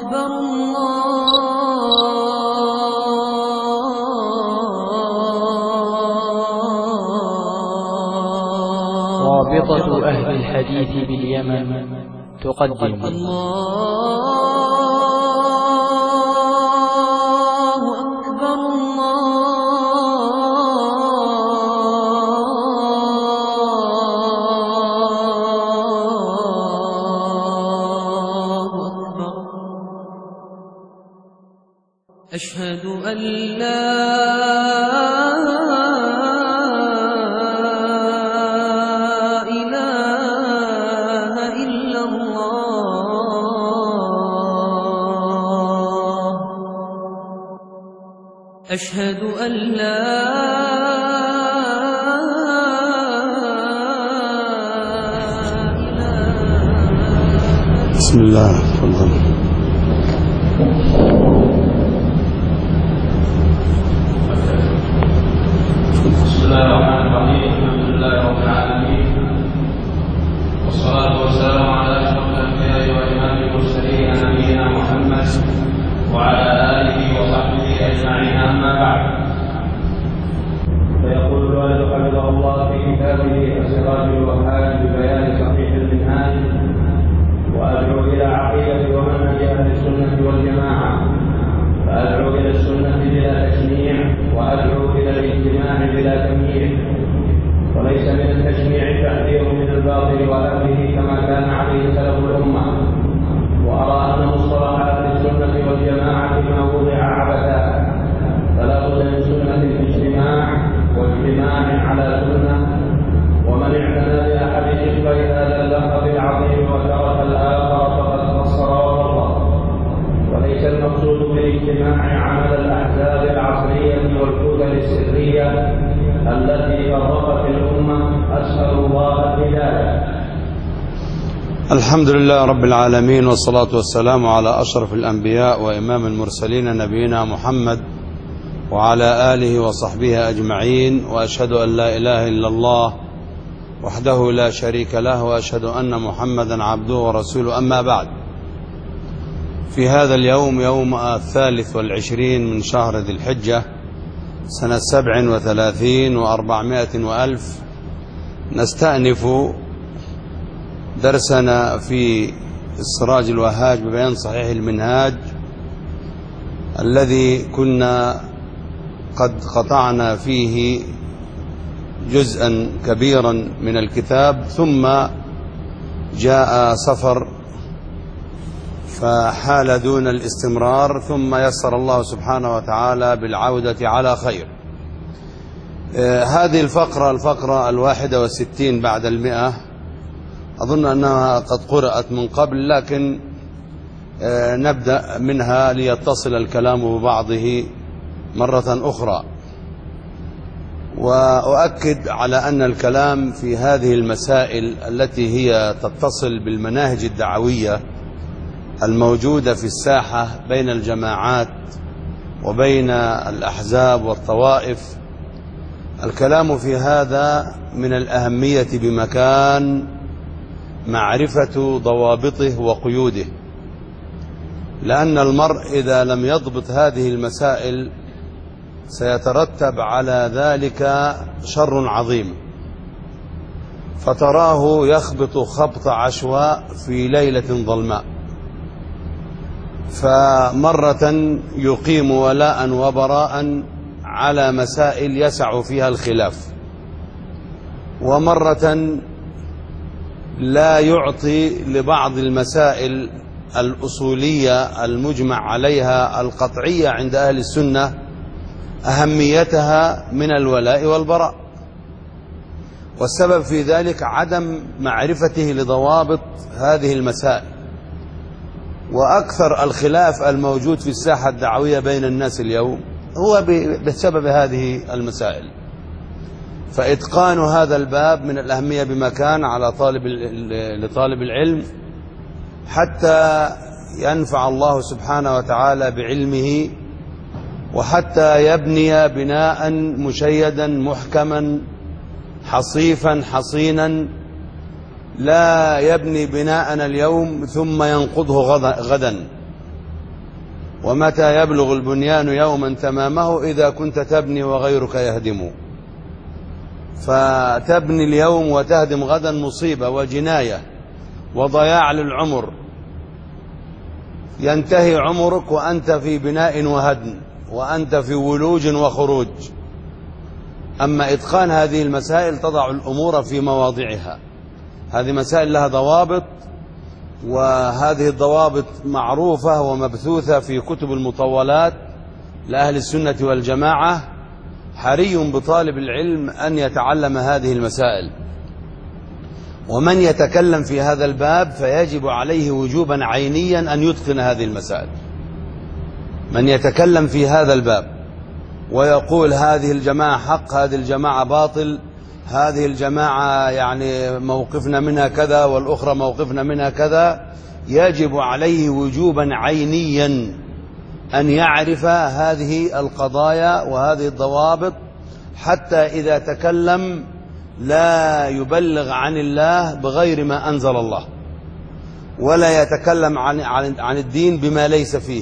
أكبر رابطة أهل الحديث باليمن تقدم أشهد أن لا إله إلا الله أشهد أن لا إله. بسم الله. تفضل. بسم الله الرحمن الرحيم. الحمد لله رب العالمين، والصلاة والسلام على أشرف الأنبياء وإمام المرسلين نبينا محمد وعلى آله وصحبه أجمعين، أما بعد. فيقول الوالد حفظه الله في كتابه السراج الوهاج ببيان صحيح المنهاج: وأدعو إلى عقيدة ومنهج أهل السنة والجماعة، فأدعو إلى السنة بلا تشنيع، وأدعو إلى الاجتماع بلا تمييع، وليس من التشنيع التحذير من الباطل وأهله كما كان عليه سلف الأمة. وأرى أن مصطلح أهل السنة والجماعة ما وضع عبثا، فلا بد من سنة الاجتماع واجتماع على سنة، ومن اعتنى بأحد شقي هذا اللقب العظيم وترك الآخر فقد قصر وفرط. وليس المقصود بالاجتماع عمل الأحزاب العصرية والكتل السرية التي فرقت الأمة، أسأل الله الهداية. الحمد لله رب العالمين، والصلاة والسلام على أشرف الأنبياء وإمام المرسلين نبينا محمد وعلى آله وصحبه أجمعين، وأشهد أن لا إله إلا الله وحده لا شريك له، وأشهد أن محمدا عبده ورسوله. أما بعد، في هذا اليوم، يوم 23 من شهر ذي الحجة سنة 37 و400 وألف، نستأنف درسنا في السراج الوهاج ببيان صحيح المنهاج، الذي كنا قد قطعنا فيه جزءا كبيرا من الكتاب، ثم جاء سفر فحال دون الاستمرار، ثم يسر الله سبحانه وتعالى بالعودة على خير. هذه الفقرة 61 بعد 100، أظن أنها قد قرأت من قبل، لكن نبدأ منها ليتصل الكلام ببعضه مرة أخرى. وأؤكد على أن الكلام في هذه المسائل التي هي تتصل بالمناهج الدعوية الموجودة في الساحة بين الجماعات وبين الأحزاب والطوائف، الكلام في هذا من الأهمية بمكان معرفة ضوابطه وقيوده، لأن المرء إذا لم يضبط هذه المسائل سيترتب على ذلك شر عظيم، فتراه يخبط خبط عشواء في ليلة ظلماء، فمرة يقيم ولاء وبراء على مسائل يسع فيها الخلاف، ومرة لا يعطي لبعض المسائل الأصولية المجمع عليها القطعية عند أهل السنة أهميتها من الولاء والبراء. والسبب في ذلك عدم معرفته لضوابط هذه المسائل، وأكثر الخلاف الموجود في الساحة الدعوية بين الناس اليوم هو بسبب هذه المسائل. فإتقان هذا الباب من الأهمية بمكان على لطالب العلم، حتى ينفع الله سبحانه وتعالى بعلمه، وحتى يبني بناء مشيدا محكما حصيفا حصينا، لا يبني بناءنا اليوم ثم ينقضه غدا، ومتى يبلغ البنيان يوما تمامه إذا كنت تبني وغيرك يهدم. فتبني اليوم وتهدم غدا مصيبة وجناية وضياع للعمر، ينتهي عمرك وأنت في بناء وهدم، وأنت في ولوج وخروج. أما إتقان هذه المسائل تضع الأمور في مواضعها. هذه مسائل لها ضوابط، وهذه الضوابط معروفة ومبثوثة في كتب المطولات لأهل السنة والجماعة. حري بطالب العلم أن يتعلم هذه المسائل، ومن يتكلم في هذا الباب فيجب عليه وجوبا عينيا أن يتقن هذه المسائل. من يتكلم في هذا الباب ويقول هذه الجماعة حق، هذه الجماعة باطل، هذه الجماعة يعني موقفنا منها كذا والأخرى موقفنا منها كذا، يجب عليه وجوبا عينيا أن يعرف هذه القضايا وهذه الضوابط، حتى إذا تكلم لا يبلغ عن الله بغير ما أنزل الله، ولا يتكلم عن الدين بما ليس فيه.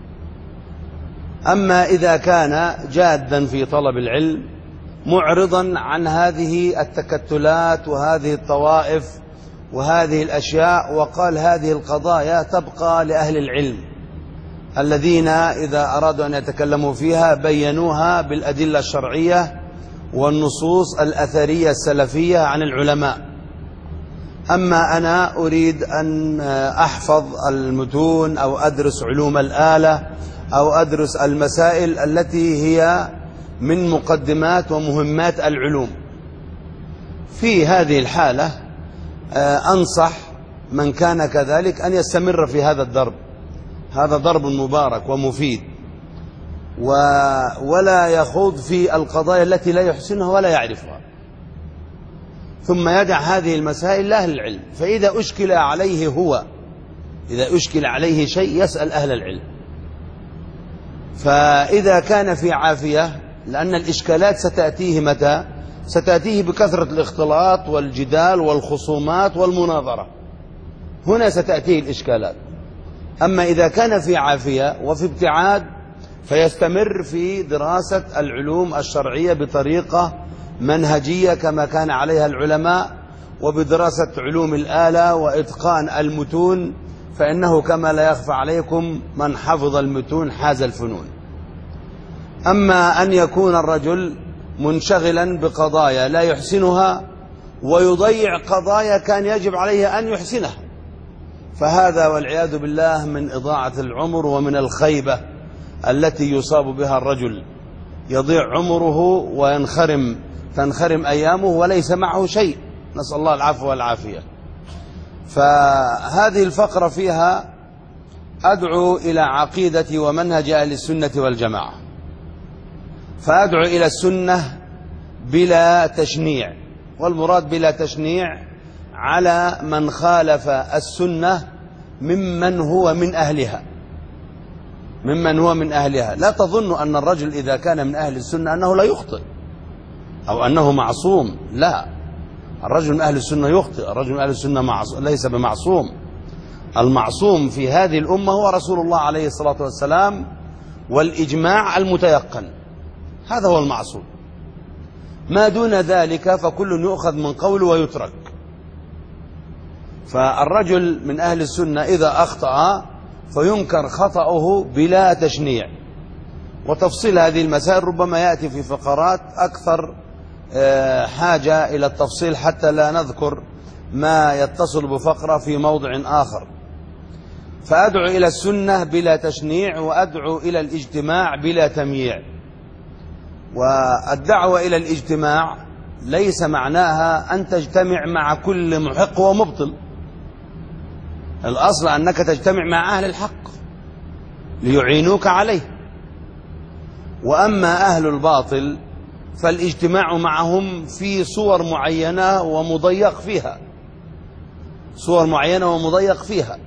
أما إذا كان جادا في طلب العلم معرضا عن هذه التكتلات وهذه الطوائف وهذه الأشياء، وقال هذه القضايا تبقى لأهل العلم الذين إذا أرادوا أن يتكلموا فيها بينوها بالأدلة الشرعية والنصوص الأثرية السلفية عن العلماء. أما أنا أريد أن أحفظ المتون أو أدرس علوم الآلة أو أدرس المسائل التي هي من مقدمات ومهمات العلوم، في هذه الحالة أنصح من كان كذلك أن يستمر في هذا الدرب. هذا ضرب مبارك ومفيد، ولا يخوض في القضايا التي لا يحسنها ولا يعرفها، ثم يدع هذه المسائل لأهل العلم. فإذا أشكل عليه إذا أشكل عليه شيء يسأل أهل العلم. فإذا كان في عافية، لأن الإشكالات ستأتيه متى؟ ستأتيه بكثرة الاختلاط والجدال والخصومات والمناظرة، هنا ستأتيه الإشكالات. أما إذا كان في عافية وفي ابتعاد فيستمر في دراسة العلوم الشرعية بطريقة منهجية كما كان عليها العلماء، وبدراسة علوم الآلة وإتقان المتون، فإنه كما لا يخفى عليكم من حفظ المتون حاز الفنون. أما أن يكون الرجل منشغلا بقضايا لا يحسنها ويضيع قضايا كان يجب عليه أن يحسنها، فهذا والعياذ بالله من إضاعة العمر ومن الخيبة التي يصاب بها الرجل. يضيع عمره تنخرم أيامه وليس معه شيء، نسأل الله العفو والعافية. فهذه الفقرة فيها أدعو إلى عقيدة ومنهج أهل السنة والجماعة، فأدعو إلى السنة بلا تشنيع، والمراد بلا تشنيع على من خالف السنة ممن هو من أهلها. لا تظن أن الرجل إذا كان من أهل السنة أنه لا يخطئ أو أنه معصوم، لا، الرجل من أهل السنة يخطئ، الرجل من أهل السنة ليس بمعصوم. المعصوم في هذه الأمة هو رسول الله عليه الصلاة والسلام والإجماع المتيقن، هذا هو المعصوم. ما دون ذلك فكل يؤخذ من قوله ويترك. فالرجل من أهل السنة إذا أخطأ فينكر خطأه بلا تشنيع. وتفصيل هذه المسائل ربما يأتي في فقرات أكثر حاجة إلى التفصيل، حتى لا نذكر ما يتصل بفقرة في موضع آخر. فأدعو إلى السنة بلا تشنيع، وأدعو إلى الاجتماع بلا تمييع. والدعوة إلى الاجتماع ليس معناها أن تجتمع مع كل محق ومبطل، الأصل أنك تجتمع مع أهل الحق ليعينوك عليه. وأما أهل الباطل فالاجتماع معهم في صور معينة ومضيق فيها،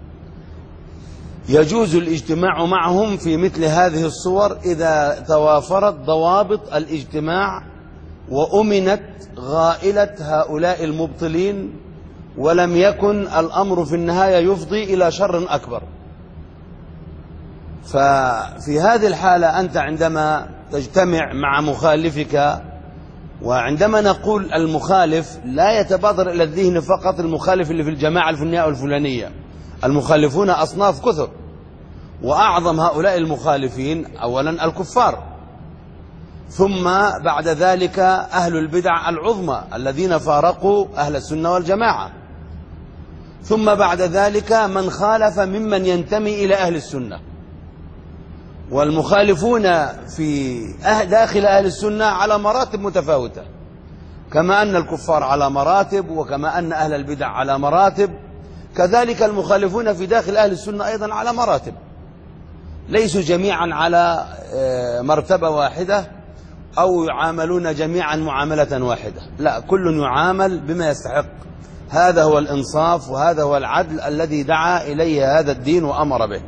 يجوز الاجتماع معهم في مثل هذه الصور إذا توافرت ضوابط الاجتماع وأمنت غائلة هؤلاء المبطلين، ولم يكن الأمر في النهاية يفضي إلى شر أكبر. ففي هذه الحالة أنت عندما تجتمع مع مخالفك، وعندما نقول المخالف لا يتبادر إلى الذهن فقط المخالف اللي في الجماعة الفلانية أو الفلانية، المخالفون أصناف كثر، وأعظم هؤلاء المخالفين أولا الكفار، ثم بعد ذلك أهل البدع العظمى الذين فارقوا أهل السنة والجماعة، ثم بعد ذلك من خالف ممن ينتمي إلى أهل السنة. والمخالفون في داخل أهل السنة على مراتب متفاوتة، كما أن الكفار على مراتب، وكما أن أهل البدع على مراتب، كذلك المخالفون في داخل أهل السنة أيضا على مراتب، ليسوا جميعا على مرتبة واحدة أو يعاملون جميعا معاملة واحدة، لا، كل يعامل بما يستحق. هذا هو الإنصاف، وهذا هو العدل الذي دعا إليه هذا الدين وأمر به.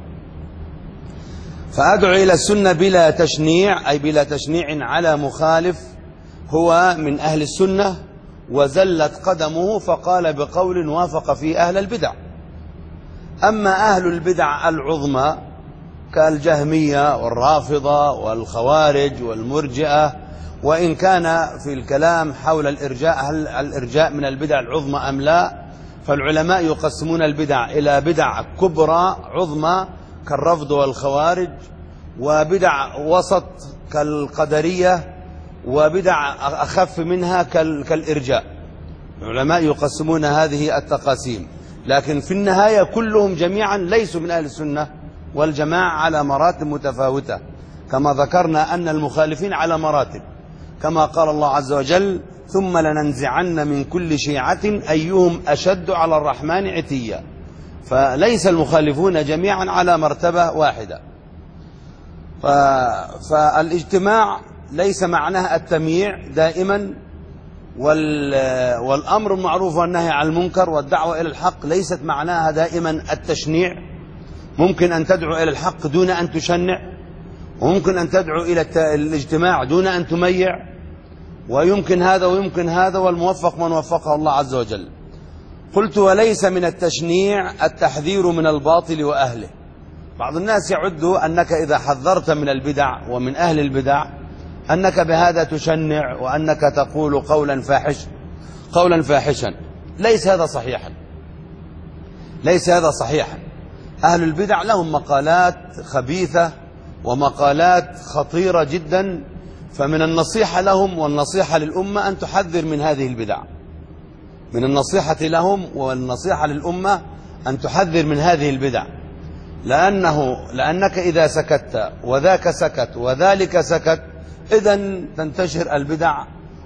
فأدعو إلى السنة بلا تشنيع، أي بلا تشنيع على مخالف هو من أهل السنة وزلت قدمه فقال بقول وافق فيه أهل البدع. أما أهل البدع العظمى كالجهمية والرافضة والخوارج والمرجئة، وإن كان في الكلام حول الإرجاء هل الإرجاء من البدع العظمى أم لا، فالعلماء يقسمون البدع إلى بدع كبرى عظمى كالرفض والخوارج، وبدع وسط كالقدرية، وبدع أخف منها كالإرجاء. العلماء يقسمون هذه التقاسيم، لكن في النهاية كلهم جميعا ليسوا من أهل السنة والجماعة على مراتب متفاوتة، كما ذكرنا أن المخالفين على مراتب، كما قال الله عز وجل ثم لننزعن من كل شيعة أيهم أشد على الرحمن عتيا. فليس المخالفون جميعا على مرتبة واحدة. فالاجتماع ليس معناه التمييع دائما، والأمر بالمعروف والنهي عن المنكر والدعوة إلى الحق ليست معناها دائما التشنيع. ممكن أن تدعو إلى الحق دون أن تشنع، وممكن أن تدعو إلى الاجتماع دون أن تميع، ويمكن هذا ويمكن هذا، والموفق من وفقه الله عز وجل. قلت وليس من التشنيع التحذير من الباطل وأهله. بعض الناس يعد أنك إذا حذرت من البدع ومن أهل البدع أنك بهذا تشنع، وأنك تقول قولا فاحشا. ليس هذا صحيحا، ليس هذا صحيحا. أهل البدع لهم مقالات خبيثة ومقالات خطيرة جدا، فمن النصيحة لهم والنصيحة للأمة أن تحذر من هذه البدع. من النصيحة لهم والنصيحة للأمة أن تحذر من هذه البدع، لأنك إذا سكت وذاك سكت وذلك سكت، إذن تنتشر البدع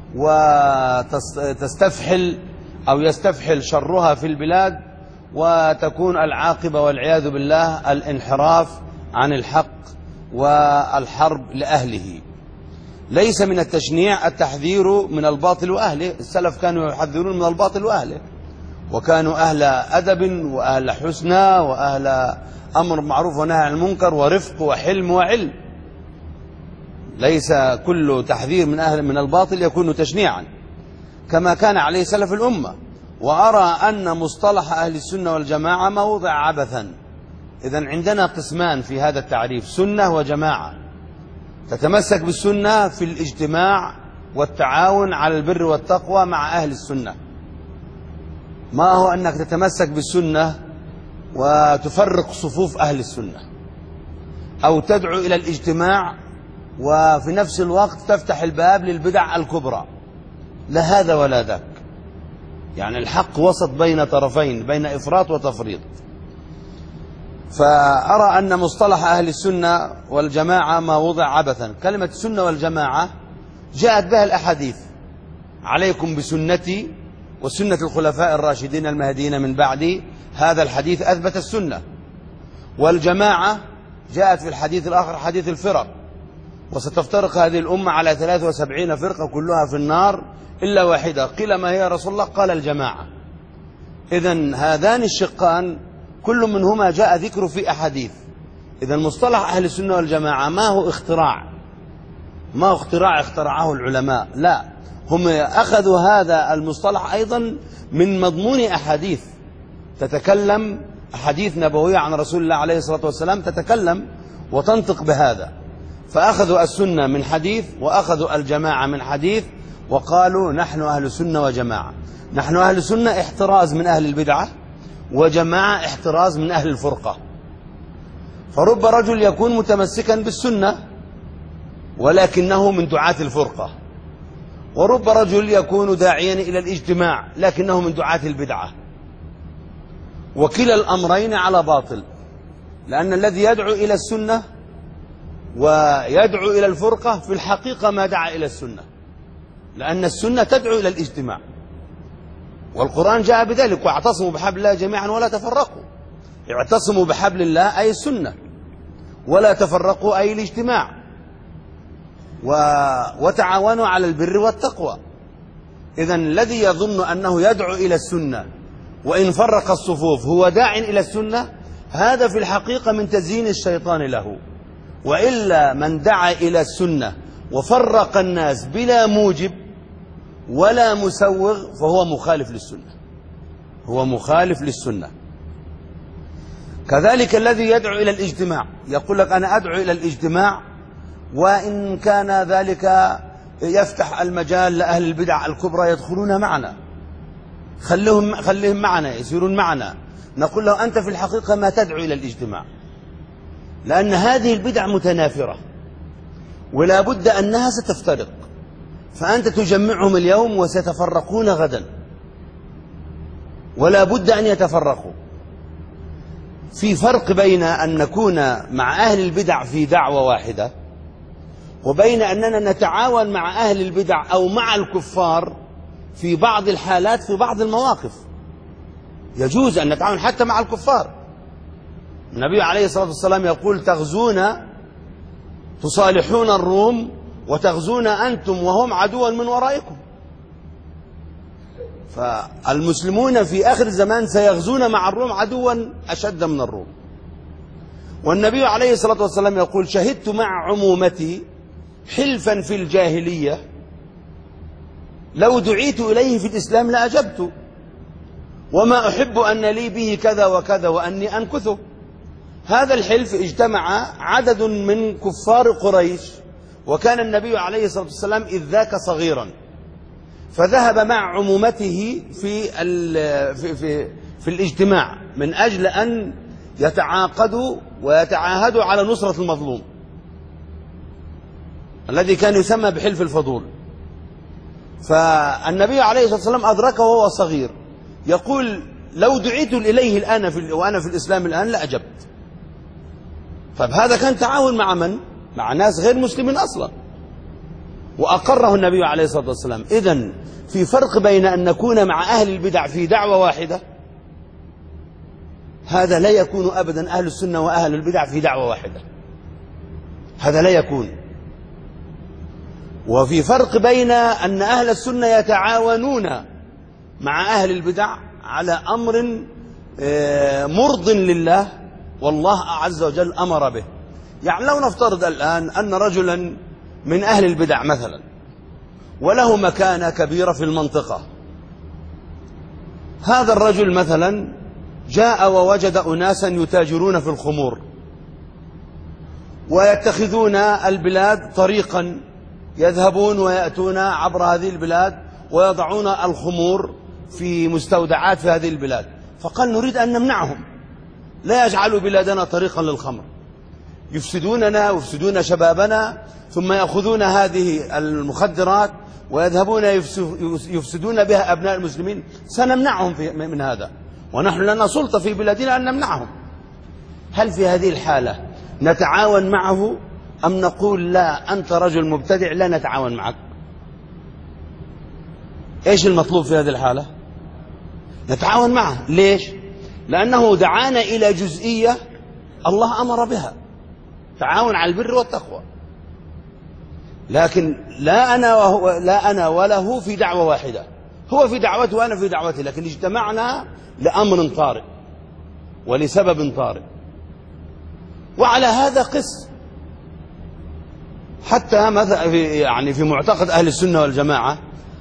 وتستفحل أو يستفحل شرها في البلاد، وتكون العاقبة والعياذ بالله الانحراف عن الحق والحرب لأهله. ليس من التشنيع التحذير من الباطل وأهله. السلف كانوا يحذرون من الباطل وأهله، وكانوا أهل أدب وأهل حسنى وأهل أمر معروف ونهي عن المنكر ورفق وحلم وعلم. ليس كل تحذير من الباطل يكون تشنيعا، كما كان عليه سلف الأمة. وأرى أن مصطلح أهل السنة والجماعة موضع عبثا. إذن عندنا قسمان في هذا التعريف: سنة وجماعة. تتمسك بالسنة في الاجتماع والتعاون على البر والتقوى مع أهل السنة. ما هو أنك تتمسك بالسنة وتفرق صفوف أهل السنة، أو تدعو إلى الاجتماع وفي نفس الوقت تفتح الباب للبدع الكبرى. لا هذا ولا ذاك، يعني الحق وسط بين طرفين، بين إفراط وتفريط. فأرى أن مصطلح أهل السنة والجماعة ما وضع عبثا. كلمة السنة والجماعة جاءت بها الأحاديث: عليكم بسنتي وسنة الخلفاء الراشدين المهديين من بعدي. هذا الحديث أثبت السنة. والجماعة جاءت في الحديث الآخر حديث الفرق: وستفترق هذه الأمة على 73 فرقة كلها في النار إلا واحدة. قيل ما هي يا رسول الله؟ قال الجماعة. إذن هذان الشقان كل منهما جاء ذكر في أحاديث. إذن مصطلح أهل السنة والجماعة ما هو اختراع اخترعه العلماء، لا، هم أخذوا هذا المصطلح أيضا من مضمون أحاديث تتكلم، أحاديث نبوية عن رسول الله عليه الصلاة والسلام تتكلم وتنطق بهذا. فأخذوا السنة من حديث وأخذوا الجماعة من حديث، وقالوا نحن أهل سنة وجماعة. نحن أهل سنة احتراز من أهل البدعة، وجماعة احتراز من أهل الفرقة. فرب رجل يكون متمسكا بالسنة ولكنه من دعاة الفرقة، ورب رجل يكون داعيا إلى الاجتماع لكنه من دعاة البدعة. وكلا الأمرين على باطل، لأن الذي يدعو إلى السنة ويدعو إلى الفرقة في الحقيقة ما دعا إلى السنة، لأن السنة تدعو إلى الاجتماع، والقرآن جاء بذلك: واعتصموا بحبل الله جميعا ولا تفرقوا. اعتصموا بحبل الله أي السنة، ولا تفرقوا أي الاجتماع، وتعاونوا على البر والتقوى. إذن الذي يظن أنه يدعو إلى السنة وإن فرق الصفوف هو داع إلى السنة، هذا في الحقيقة من تزيين الشيطان له. وإلا من دعا إلى السنة وفرق الناس بلا موجب ولا مسوغ فهو مخالف للسنة، هو مخالف للسنة. كذلك الذي يدعو إلى الاجتماع يقول لك أنا أدعو إلى الاجتماع، وإن كان ذلك يفتح المجال لأهل البدع الكبرى يدخلون معنا، خليهم معنا يسيرون معنا. نقول له أنت في الحقيقة ما تدعو إلى الاجتماع، لأن هذه البدع متنافرة ولا بد أنها ستفترق، فأنت تجمعهم اليوم وستفرقون غدا، ولا بد أن يتفرقوا. في فرق بين أن نكون مع أهل البدع في دعوة واحدة، وبين أننا نتعاون مع أهل البدع أو مع الكفار في بعض الحالات في بعض المواقف. يجوز أن نتعاون حتى مع الكفار. النبي عليه الصلاة والسلام يقول: تغزون تصالحون الروم وتغزون أنتم وهم عدوا من ورائكم. فالمسلمون في آخر الزمان سيغزون مع الروم عدوا أشد من الروم. والنبي عليه الصلاة والسلام يقول: شهدت مع عمومتي حلفا في الجاهلية لو دعيت إليه في الإسلام لأجبت، وما أحب أن لي به كذا وكذا وأني أنكثه. هذا الحلف اجتمع عدد من كفار قريش، وكان النبي عليه الصلاة والسلام إذ ذاك صغيرا، فذهب مع عمومته في الاجتماع من أجل أن يتعاقدوا ويتعاهدوا على نصرة المظلوم الذي كان يسمى بحلف الفضول. فالنبي عليه الصلاة والسلام أدركه وهو صغير، يقول: لو دعيت إليه الآن وأنا في الإسلام الآن لأجبت. طيب هذا كان تعاون مع من؟ مع ناس غير مسلمين أصلا، وأقره النبي عليه الصلاة والسلام. إذن في فرق بين أن نكون مع أهل البدع في دعوة واحدة، هذا لا يكون أبدا أهل السنة وأهل البدع في دعوة واحدة، هذا لا يكون. وفي فرق بين أن أهل السنة يتعاونون مع أهل البدع على أمر مرض لله والله عز وجل أمر به. يعني لو نفترض الآن أن رجلا من أهل البدع مثلا وله مكانة كبيرة في المنطقة، هذا الرجل مثلا جاء ووجد أناسا يتاجرون في الخمور ويتخذون البلاد طريقا، يذهبون ويأتون عبر هذه البلاد ويضعون الخمور في مستودعات في هذه البلاد، فقال: نريد أن نمنعهم، لا يجعلوا بلادنا طريقا للخمر، يفسدوننا ويفسدون شبابنا، ثم يأخذون هذه المخدرات ويذهبون يفسدون بها أبناء المسلمين، سنمنعهم من هذا، ونحن لنا سلطة في بلادنا أن نمنعهم. هل في هذه الحالة نتعاون معه أم نقول: لا، أنت رجل مبتدع لا نتعاون معك؟ إيش المطلوب في هذه الحالة؟ نتعاون معه. ليش؟ لأنه دعانا إلى جزئية الله أمر بها، تعاون على البر والتقوى، لكن لا أنا وله في دعوة واحدة، هو في دعوته وأنا في دعوتي، لكن اجتمعنا لأمر طارئ ولسبب طارئ. وعلى هذا قس حتى مثلا يعني في معتقد أهل السنة والجماعة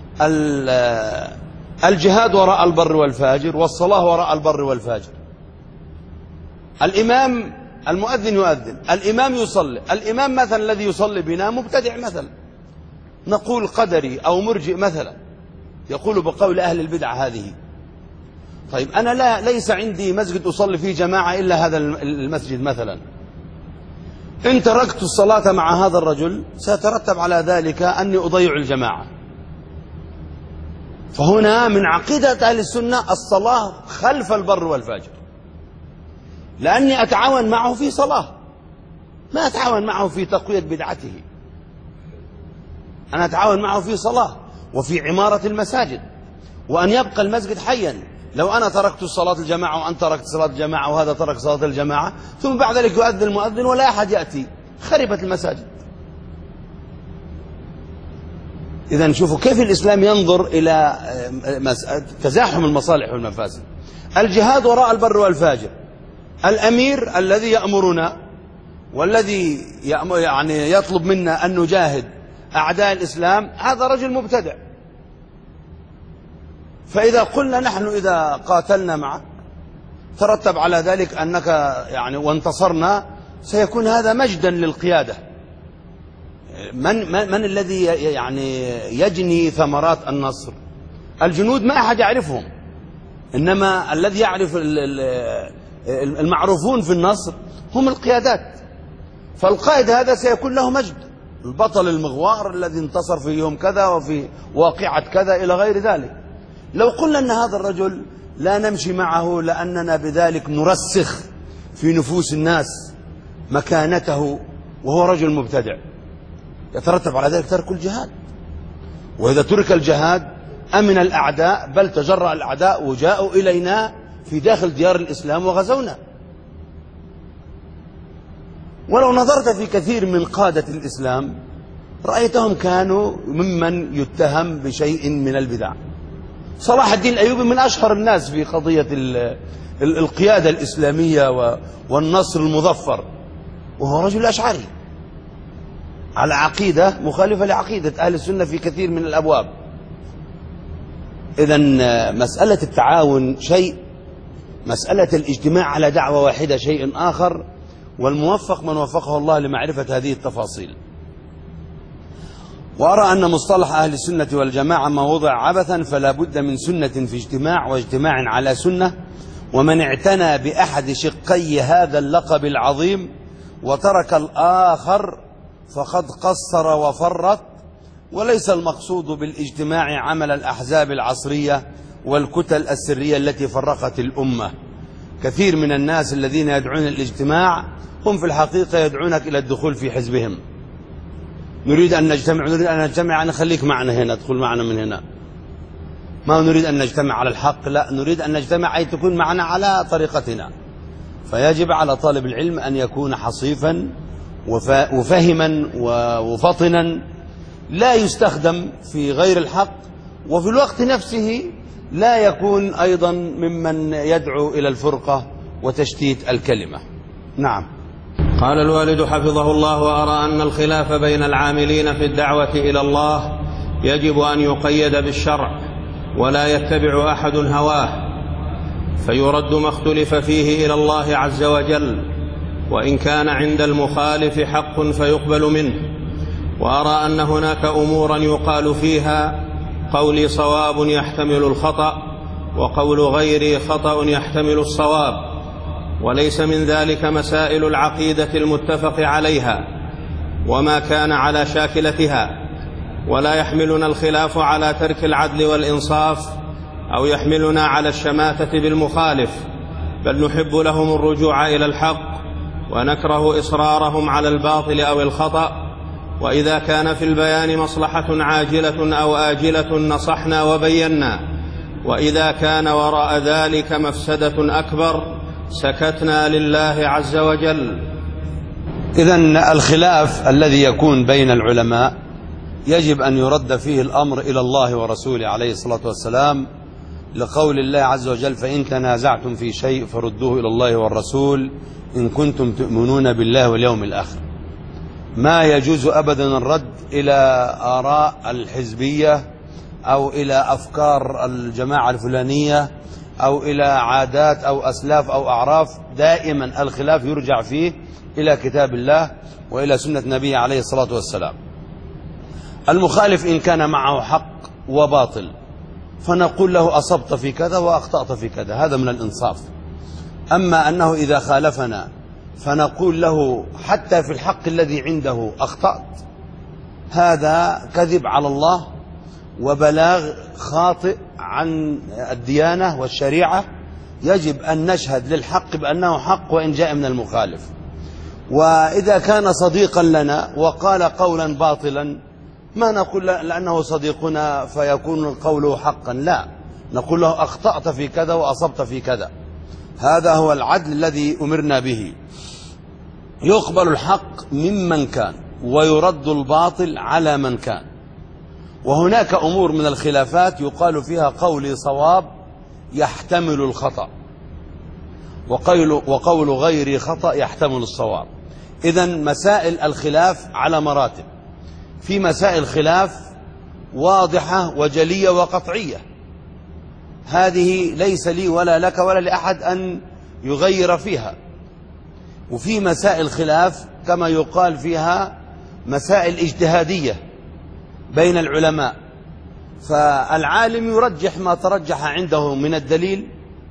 الجهاد وراء البر والفاجر، والصلاة وراء البر والفاجر. الإمام المؤذن يؤذن، الإمام يصلي، الإمام مثلا الذي يصلي بنا مبتدع مثلا، نقول قدري أو مرجئ مثلا، يقول بقول أهل البدعة هذه. طيب أنا ليس عندي مسجد أصلي فيه جماعة إلا هذا المسجد مثلا، إن تركت الصلاة مع هذا الرجل سيترتب على ذلك أني أضيع الجماعة. فهنا من عقيدة أهل السنة الصلاة خلف البر والفاجر، لأني أتعاون معه في صلاة، ما أتعاون معه في تقوية بدعته، أنا أتعاون معه في صلاة وفي عمارة المساجد، وأن يبقى المسجد حيا. لو أنا تركت صلاة الجماعة وأنت تركت صلاة الجماعة وهذا ترك صلاة الجماعة ثم بعد ذلك يؤذن المؤذن ولا أحد يأتي، خربت المساجد. إذن شوفوا كيف الإسلام ينظر إلى تزاحم المصالح والمفاسد. الجهاد وراء البر والفاجر، الأمير الذي يأمرنا والذي يعني يطلب منا أن نجاهد أعداء الإسلام هذا رجل مبتدع. فإذا قلنا نحن إذا قاتلنا معك ترتب على ذلك أنك يعني وانتصرنا سيكون هذا مجدا للقيادة. من الذي يعني يجني ثمرات النصر؟ الجنود ما أحد يعرفهم، إنما الذي يعرف المعروفون في النصر هم القيادات. فالقائد هذا سيكون له مجد، البطل المغوار الذي انتصر في يوم كذا وفي واقعة كذا إلى غير ذلك. لو قلنا أن هذا الرجل لا نمشي معه لأننا بذلك نرسخ في نفوس الناس مكانته وهو رجل مبتدع، يترتب على ذلك ترك الجهاد. وإذا ترك الجهاد أمن الأعداء، بل تجرأ الأعداء وجاءوا إلينا في داخل ديار الإسلام وغزونا. ولو نظرت في كثير من قادة الإسلام رأيتهم كانوا ممن يتهم بشيء من البدع. صلاح الدين الأيوبي من أشهر الناس في قضية القيادة الإسلامية والنصر المظفر، وهو رجل أشعري على عقيدة مخالفة لعقيدة أهل السنة في كثير من الأبواب. إذن مسألة التعاون شيء، مسألة الاجتماع على دعوة واحدة شيء آخر، والموفق من وفقه الله لمعرفة هذه التفاصيل. وأرى أن مصطلح أهل السنة والجماعة ما وضع عبثا، فلا بد من سنة في اجتماع واجتماع على سنة. ومن اعتنى بأحد شقي هذا اللقب العظيم وترك الآخر فقد قصر وفرط. وليس المقصود بالاجتماع عمل الأحزاب العصرية والكتل السرية التي فرقت الأمة. كثير من الناس الذين يدعون الاجتماع هم في الحقيقة يدعونك إلى الدخول في حزبهم. نريد أن نجتمع أن خليك معنا هنا، ادخل معنا من هنا. ما نريد أن نجتمع على الحق، لا، نريد أن نجتمع أي تكون معنا على طريقتنا. فيجب على طالب العلم أن يكون حصيفا وفهما وفطنا، لا يستخدم في غير الحق، وفي الوقت نفسه لا يكون أيضا ممن يدعو إلى الفرقة وتشتيت الكلمة. نعم. قال الوالد حفظه الله: وأرى أن الخلاف بين العاملين في الدعوة إلى الله يجب أن يقيد بالشرع، ولا يتبع أحد هواه، فيرد ما اختلف فيه إلى الله عز وجل، وإن كان عند المخالف حق فيقبل منه. وأرى أن هناك أمورا يقال فيها قولي صواب يحتمل الخطأ، وقول غيري خطأ يحتمل الصواب، وليس من ذلك مسائل العقيدة المتفق عليها وما كان على شاكلتها. ولا يحملنا الخلاف على ترك العدل والإنصاف أو يحملنا على الشماتة بالمخالف، بل نحب لهم الرجوع إلى الحق ونكره إصرارهم على الباطل أو الخطأ. وإذا كان في البيان مصلحة عاجلة أو آجلة نصحنا وبينا، وإذا كان وراء ذلك مفسدة أكبر سكتنا لله عز وجل. إذن الخلاف الذي يكون بين العلماء يجب أن يرد فيه الأمر إلى الله ورسوله عليه الصلاة والسلام، لقول الله عز وجل: فإن تنازعتم في شيء فردوه إلى الله والرسول إن كنتم تؤمنون بالله واليوم الآخر. ما يجوز أبدا الرد إلى آراء الحزبية أو إلى أفكار الجماعة الفلانية أو إلى عادات أو أسلاف أو أعراف، دائما الخلاف يرجع فيه إلى كتاب الله وإلى سنة نبيه عليه الصلاة والسلام. المخالف إن كان معه حق وباطل فنقول له أصبت في كذا وأخطأت في كذا، هذا من الإنصاف. أما أنه إذا خالفنا فنقول له حتى في الحق الذي عنده أخطأت، هذا كذب على الله وبلاغ خاطئ عن الديانة والشريعة. يجب أن نشهد للحق بأنه حق وإن جاء من المخالف. وإذا كان صديقا لنا وقال قولا باطلا ما نقول لأنه صديقنا فيكون القول حقا، لا، نقول له أخطأت في كذا وأصبت في كذا. هذا هو العدل الذي أمرنا به. يقبل الحق ممن كان ويرد الباطل على من كان. وهناك أمور من الخلافات يقال فيها قولي صواب يحتمل الخطأ، وقول غيري خطأ يحتمل الصواب. إذن مسائل الخلاف على مراتب. في مسائل خلاف واضحة وجلية وقطعية، هذه ليس لي ولا لك ولا لأحد أن يغير فيها. وفي مسائل خلاف كما يقال فيها مسائل اجتهادية بين العلماء، فالعالم يرجح ما ترجح عنده من الدليل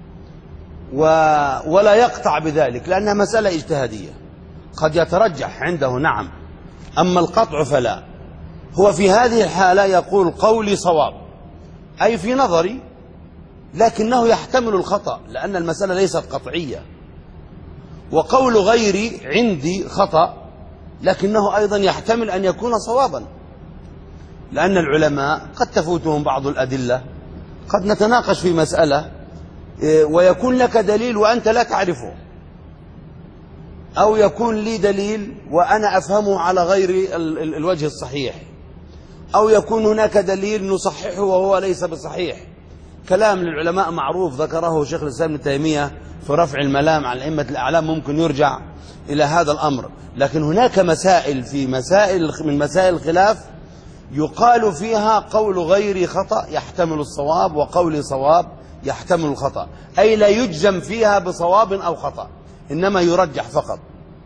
ولا يقطع بذلك، لأنها مسألة اجتهادية قد يترجح عنده، نعم، أما القطع فلا. هو في هذه الحالة يقول قولي صواب، أي في نظري، لكنه يحتمل الخطأ لأن المسألة ليست قطعية. وقول غيري عندي خطأ لكنه أيضا يحتمل أن يكون صوابا، لأن العلماء قد تفوتهم بعض الأدلة، قد نتناقش في مسألة ويكون لك دليل وأنت لا تعرفه، أو يكون لي دليل وأنا أفهمه على غير الوجه الصحيح، أو يكون هناك دليل نصححه وهو ليس بصحيح. كلام للعلماء معروف ذكره شيخ الإسلام ابن تيمية في رفع الملام عن الأئمة الأعلام، ممكن يرجع إلى هذا الأمر. لكن هناك مسائل من مسائل الخلاف يقال فيها قول غيري خطأ يحتمل الصواب وقولي صواب يحتمل الخطأ، أي لا يجزم فيها بصواب أو خطأ، إنما يرجح فقط.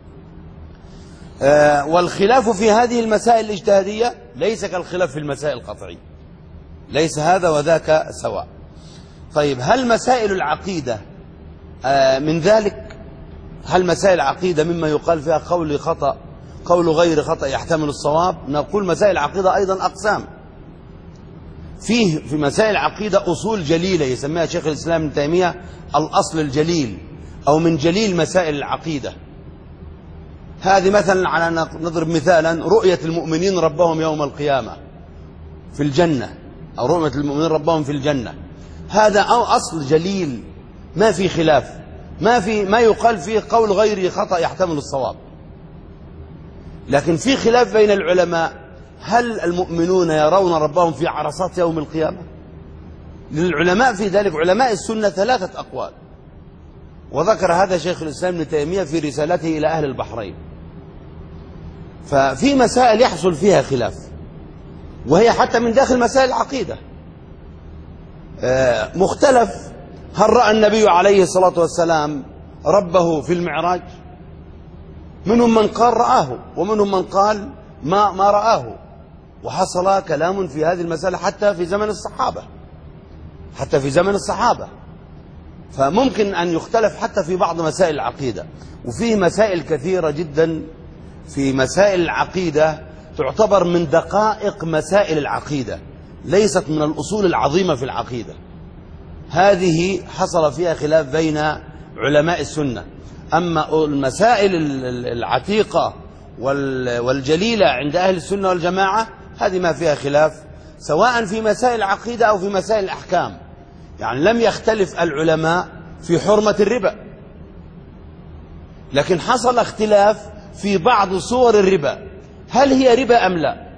والخلاف في هذه المسائل الاجتهادية ليس كالخلاف في المسائل القطعية، ليس هذا وذاك سواء. طيب، هل مسائل العقيدة من ذلك؟ هل مسائل العقيدة مما يقال فيها قول غير خطأ يحتمل الصواب؟ نقول مسائل العقيدة أيضا أقسام. في مسائل العقيدة أصول جليلة يسميها شيخ الإسلام ابن تيمية الأصل الجليل، أو من جليل مسائل العقيدة. هذه مثلا، على نضرب مثالا، رؤية المؤمنين ربهم يوم القيامة في الجنة، أو رؤية المؤمنين ربهم في الجنة، هذا أو أصل جليل ما في خلاف، ما يقال فيه قول غيري خطأ يحتمل الصواب. لكن في خلاف بين العلماء، هل المؤمنون يرون ربهم في عرصات يوم القيامة؟ للعلماء في ذلك، علماء السنة 3 أقوال، وذكر هذا شيخ الإسلام ابن تيمية في رسالته إلى أهل البحرين. ففي مسائل يحصل فيها خلاف، وهي حتى من داخل مسائل العقيدة مختلف. هل رأى النبي عليه الصلاة والسلام ربه في المعراج؟ منهم من قال رآه، ومنهم من قال ما رآه، وحصل كلام في هذه المسألة حتى في زمن الصحابة. فممكن أن يختلف حتى في بعض مسائل العقيدة. وفيه مسائل كثيرة جدا في مسائل العقيدة تعتبر من دقائق مسائل العقيدة، ليست من الأصول العظيمة في العقيدة. هذه حصل فيها خلاف بين علماء السنة. أما المسائل العتيقة والجليلة عند أهل السنة والجماعة هذه ما فيها خلاف، سواء في مسائل العقيدة أو في مسائل الأحكام. يعني لم يختلف العلماء في حرمة الربا، لكن حصل اختلاف في بعض صور الربا، هل هي ربا أم لا؟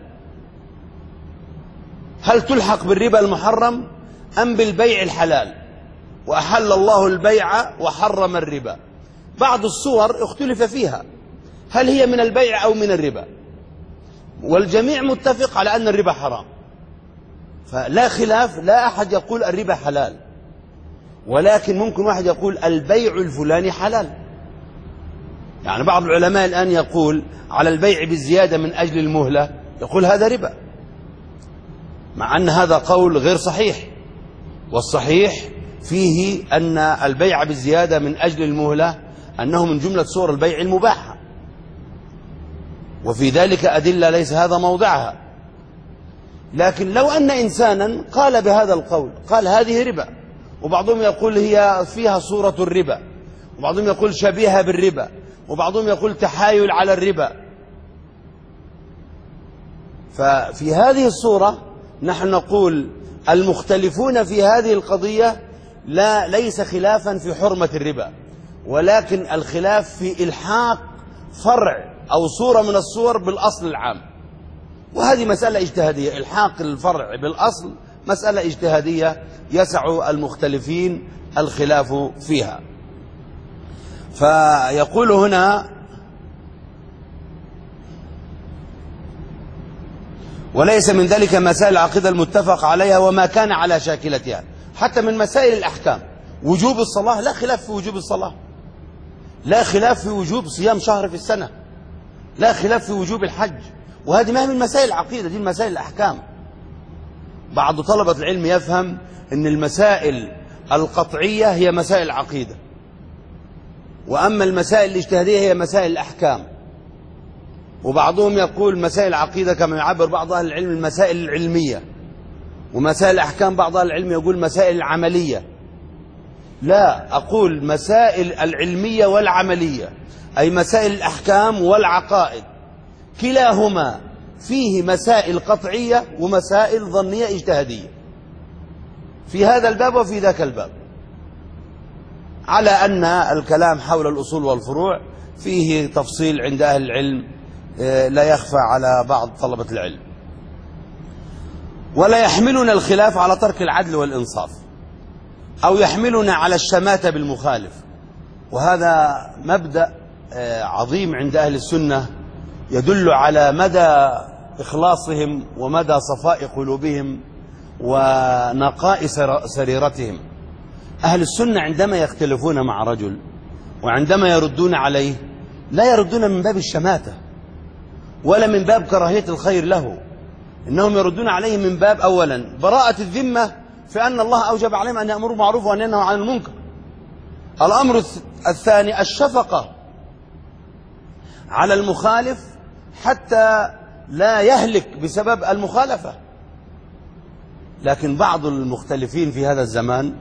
هل تلحق بالربا المحرم أم بالبيع الحلال؟ وأحل الله البيع وحرم الربا. بعض الصور اختلف فيها، هل هي من البيع أو من الربا؟ والجميع متفق على أن الربا حرام، فلا خلاف، لا أحد يقول الربا حلال. ولكن ممكن واحد يقول البيع الفلاني حلال. يعني بعض العلماء الآن يقول على البيع بالزيادة من أجل المهلة، يقول هذا ربا، مع أن هذا قول غير صحيح. والصحيح فيه أن البيع بالزيادة من أجل المهلة أنه من جملة صور البيع المباحة، وفي ذلك أدلة ليس هذا موضعها. لكن لو أن إنسانا قال بهذا القول، قال هذه ربا، وبعضهم يقول هي فيها صورة الربا، وبعضهم يقول شبيهة بالربا، وبعضهم يقول تحايل على الربا، ففي هذه الصورة نحن نقول المختلفون في هذه القضية ليس خلافا في حرمة الربا، ولكن الخلاف في إلحاق فرع أو صورة من الصور بالأصل العام، وهذه مسألة اجتهادية. إلحاق الفرع بالأصل مسألة اجتهادية يسع المختلفين الخلاف فيها. فيقول هنا: وليس من ذلك مسائل العقيدة المتفق عليها وما كان على شاكلتها. حتى من مسائل الأحكام وجوب الصلاة لا خلاف في وجوب الصلاة، لا خلاف في وجوب صيام شهر في السنة، لا خلاف في وجوب الحج، وهذه ما هي من مسائل العقيدة، دي مسائل الأحكام. بعض طلبة العلم يفهم أن المسائل القطعية هي مسائل العقيدة، وأما المسائل الاجتهادية هي مسائل الأحكام. وبعضهم يقول مسائل العقيدة كما يعبر بعض أهل العلم المسائل العلمية، ومسائل الأحكام بعض أهل العلم يقول مسائل العملية. لا، أقول مسائل العلمية والعملية، أي مسائل الأحكام والعقائد، كلاهما فيه مسائل قطعية ومسائل ظنية اجتهادية، في هذا الباب وفي ذاك الباب، على أن الكلام حول الأصول والفروع فيه تفصيل عند أهل العلم لا يخفى على بعض طلبة العلم. ولا يحملنا الخلاف على ترك العدل والإنصاف، أو يحملنا على الشماتة بالمخالف، وهذا مبدأ عظيم عند أهل السنة يدل على مدى إخلاصهم ومدى صفاء قلوبهم ونقاء سريرتهم. أهل السنة عندما يختلفون مع رجل وعندما يردون عليه لا يردون من باب الشماتة ولا من باب كراهية الخير له، إنهم يردون عليه من باب أولا براءة الذمة في أن الله أوجب عليهم أن يأمروا بالمعروف وأن ينهوا عن المنكر. الأمر الثاني الشفقة على المخالف حتى لا يهلك بسبب المخالفة. لكن بعض المختلفين في هذا الزمان،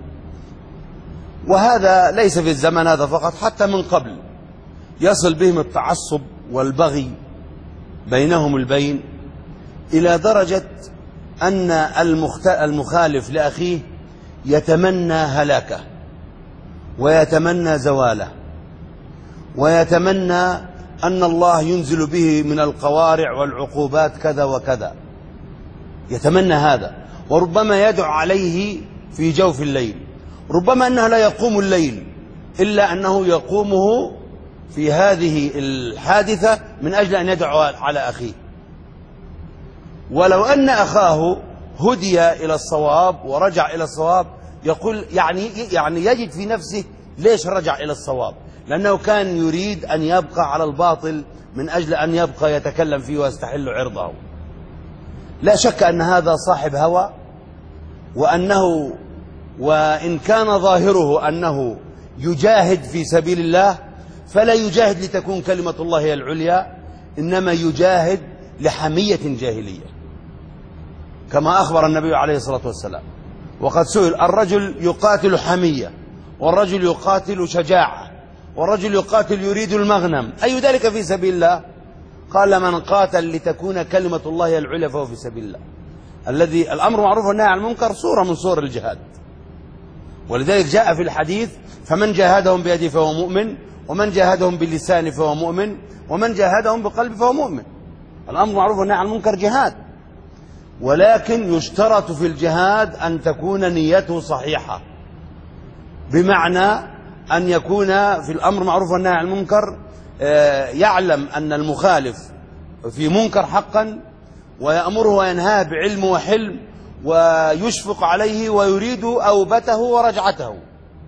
وهذا ليس في الزمان هذا فقط، حتى من قبل، يصل بهم التعصب والبغي بينهم البين إلى درجة أن المخالف لأخيه يتمنى هلاكه ويتمنى زواله ويتمنى أن الله ينزل به من القوارع والعقوبات كذا وكذا، يتمنى هذا، وربما يدعو عليه في جوف الليل، ربما أنه لا يقوم الليل إلا أنه يقومه في هذه الحادثة من أجل أن يدعو على أخيه. ولو أن أخاه هدي إلى الصواب ورجع إلى الصواب يقول يعني يجد في نفسه ليش رجع إلى الصواب، لأنه كان يريد أن يبقى على الباطل من أجل أن يبقى يتكلم فيه ويستحل عرضه. لا شك أن هذا صاحب هوى، وأنه وإن كان ظاهره أنه يجاهد في سبيل الله فلا يجاهد لتكون كلمة الله هي العليا، إنما يجاهد لحمية جاهلية، كما أخبر النبي عليه الصلاة والسلام. وقد سئل: الرجل يقاتل حمية، والرجل يقاتل شجاعة، والرجل يقاتل يريد المغنم، أي ذلك في سبيل الله؟ قال: من قاتل لتكون كلمة الله هي العليا فهو في سبيل الله. الذي الأمر معروف والنهي عن المنكر صورة من صور الجهاد، ولذلك جاء في الحديث: فمن جاهدهم بيده فهو مؤمن، ومن جاهدهم باللسان فهو مؤمن، ومن جاهدهم بقلبه فهو مؤمن. الأمر معروف والنهي عن المنكر جهاد، ولكن يشترط في الجهاد أن تكون نيته صحيحة، بمعنى أن يكون في الأمر معروف والنهي عن المنكر يعلم أن المخالف في منكر حقا ويأمره وينهاه بعلم وحلم ويشفق عليه ويريد أوبته ورجعته،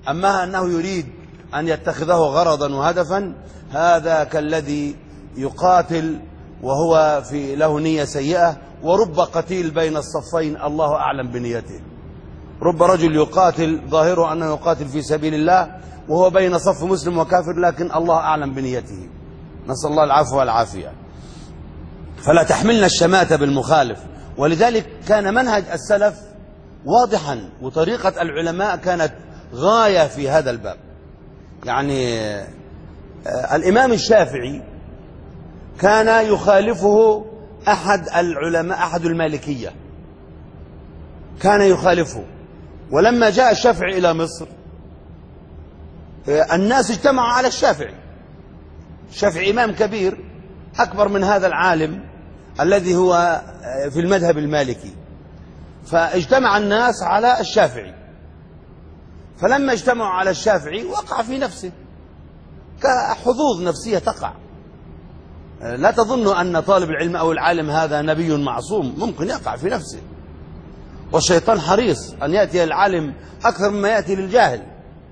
أما أنه يريد أن يتخذه غرضا وهدفا، هذا كالذي يقاتل وهو له نية سيئة. ورب قتيل بين الصفين الله أعلم بنيته. رب رجل يقاتل ظاهره أنه يقاتل في سبيل الله وهو بين صف مسلم وكافر، لكن الله أعلم بنيته. نسأل الله العفو والعافية. فلا تحملنا الشماتة بالمخالف. ولذلك كان منهج السلف واضحا، وطريقة العلماء كانت غاية في هذا الباب. يعني الإمام الشافعي كان يخالفه أحد العلماء، أحد المالكية كان يخالفه. ولما جاء الشافعي إلى مصر الناس اجتمعوا على الشافعي. الشافعي إمام كبير أكبر من هذا العالم الذي هو في المذهب المالكي، فاجتمع الناس على الشافعي. فلما اجتمعوا على الشافعي وقع في نفسه كحظوظ نفسية تقع. لا تظن أن طالب العلم أو العالم هذا نبي معصوم، ممكن يقع في نفسه، والشيطان حريص أن يأتي العالم أكثر مما يأتي للجاهل.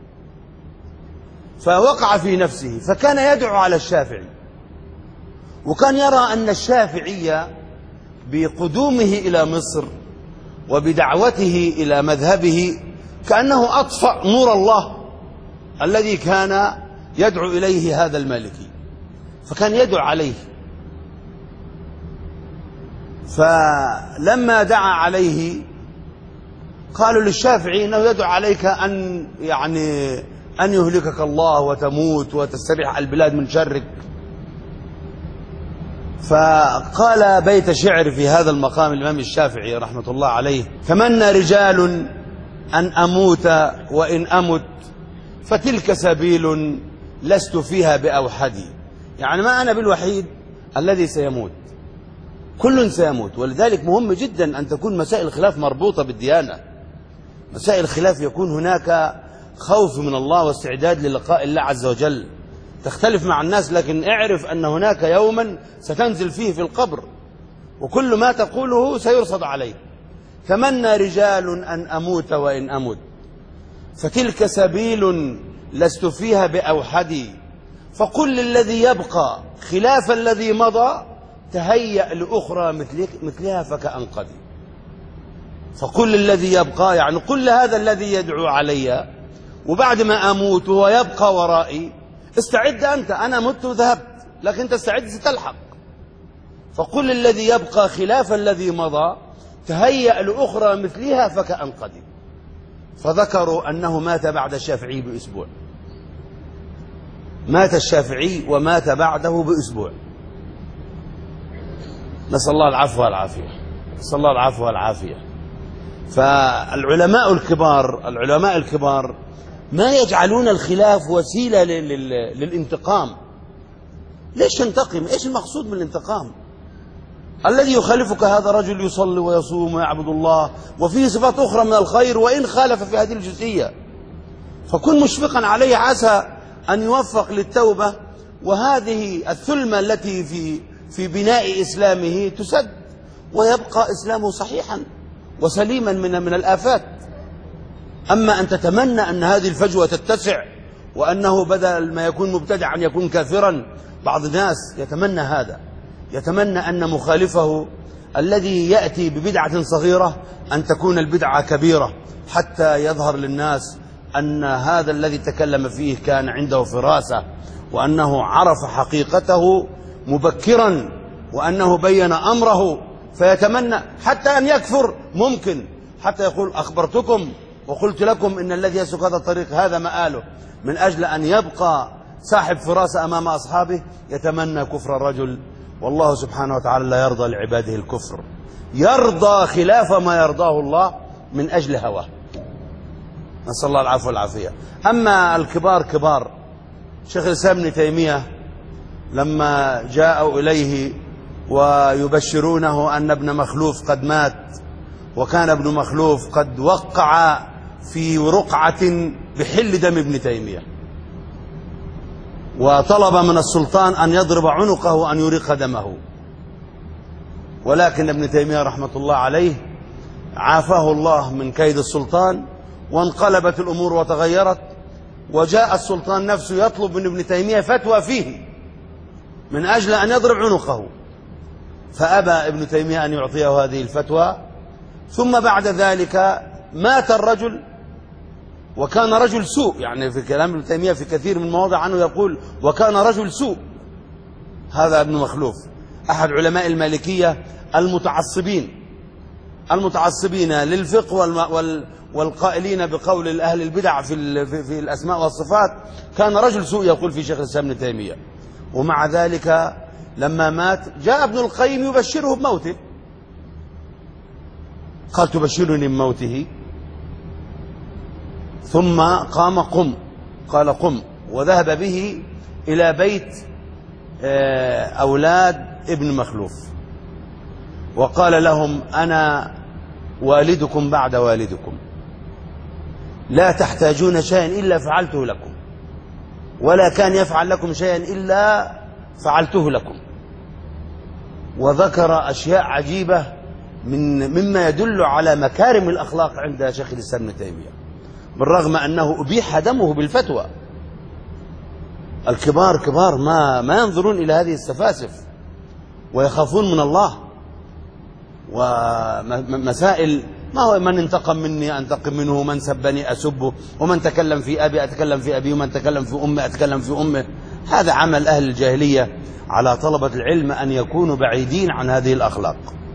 فوقع في نفسه فكان يدعو على الشافعي، وكان يرى أن الشافعي بقدومه إلى مصر وبدعوته إلى مذهبه كأنه أطفأ نور الله الذي كان يدعو إليه هذا المالكي، فكان يدعو عليه. فلما دعا عليه قالوا للشافعي إنه يدعو عليك أن يهلكك الله وتموت وتستبيح البلاد من شرك. فقال بيت شعر في هذا المقام الإمام الشافعي رحمة الله عليه: تمنى رجال أن أموت وإن أمت فتلك سبيل لست فيها بأوحدي. يعني ما أنا بالوحيد الذي سيموت، كل سيموت. ولذلك مهم جدا أن تكون مسائل الخلاف مربوطة بالديانة. مسائل الخلاف يكون هناك خوف من الله واستعداد للقاء الله عز وجل. تختلف مع الناس، لكن اعرف أن هناك يوما ستنزل فيه في القبر، وكل ما تقوله سيرصد عليه. تمنى رجال أن أموت وإن أمت فتلك سبيل لست فيها بأوحدي، فقل للذي يبقى خلاف الذي مضى تهيأ لأخرى مثلها فكأنقذي. فقل للذي يبقى، يعني قل هذا الذي يدعو علي وبعد ما أموت ويبقى ورائي استعد أنت. أنا مت وذهبت، لكن أنت استعد ستلحق. فقل للذي يبقى خلاف الذي مضى تهيأ لأخرى مثلها فكأنقذي. فذكروا أنه مات بعد الشافعي بأسبوع. مات الشافعي ومات بعده بأسبوع. نسأل الله العفو والعافية. نسأل الله العفو والعافية. فالعلماء الكبار ما يجعلون الخلاف وسيلة للانتقام. ليش تنتقم؟ ايش المقصود من الانتقام؟ الذي يخالفك هذا رجل يصلي ويصوم ويعبد الله وفيه صفات أخرى من الخير، وإن خالف في هذه الجزئية فكن مشفقا عليه، عسى أن يوفق للتوبة، وهذه الثلمة التي في بناء إسلامه تسد، ويبقى إسلامه صحيحا وسليما من الآفات. أما أن تتمنى أن هذه الفجوة تتسع، وأنه بدل ما يكون مبتدعا يكون كافرا، بعض الناس يتمنى هذا، يتمنى أن مخالفه الذي يأتي ببدعة صغيرة أن تكون البدعة كبيرة، حتى يظهر للناس أن هذا الذي تكلم فيه كان عنده فراسة، وأنه عرف حقيقته مبكرا، وأنه بين أمره. فيتمنى حتى أن يكفر، ممكن حتى يقول أخبرتكم وقلت لكم إن الذي يسلك هذا الطريق هذا مآله، من أجل أن يبقى صاحب فراسة أمام أصحابه. يتمنى كفر الرجل، والله سبحانه وتعالى لا يرضى لعباده الكفر، يرضى خلاف ما يرضاه الله من أجل هواه. نسأل الله العفو والعافية. أما الكبار كبار، شيخ الإسلام ابن تيمية لما جاءوا إليه ويبشرونه أن ابن مخلوف قد مات، وكان ابن مخلوف قد وقع في رقعة بحل دم ابن تيمية، وطلب من السلطان أن يضرب عنقه وأن يريق دمه، ولكن ابن تيمية رحمة الله عليه عافاه الله من كيد السلطان، وانقلبت الأمور وتغيرت، وجاء السلطان نفسه يطلب من ابن تيمية فتوى فيه من أجل أن يضرب عنقه، فأبى ابن تيمية أن يعطيه هذه الفتوى. ثم بعد ذلك مات الرجل، وكان رجل سوء، يعني في كلام ابن تيمية في كثير من المواضع عنه يقول وكان رجل سوء. هذا ابن مخلوف أحد علماء المالكية المتعصبين للفقه والقائلين بقول أهل البدع في الأسماء والصفات. كان رجل سوء يقول في شيخ الإسلام ابن تيمية. ومع ذلك لما مات جاء ابن القيم يبشره بموته، قال تبشرني بموته؟ ثم قام قال قم، وذهب به إلى بيت أولاد ابن مخلوف وقال لهم أنا والدكم بعد والدكم، لا تحتاجون شيئا إلا فعلته لكم، ولا كان يفعل لكم شيئا إلا فعلته لكم. وذكر أشياء عجيبة مما يدل على مكارم الأخلاق عند شيخ الإسلام ابن تيمية، بالرغم أنه أبيح دمه بالفتوى. الكبار كبار ما ينظرون إلى هذه السفاسف ويخافون من الله. ومسائل ما هو من انتقم مني أنتقم منه، من سبني أسبه، ومن تكلم في أبي أتكلم في أبي، ومن تكلم في أمي أتكلم في أمه. هذا عمل أهل الجاهلية. على طلبة العلم أن يكونوا بعيدين عن هذه الأخلاق.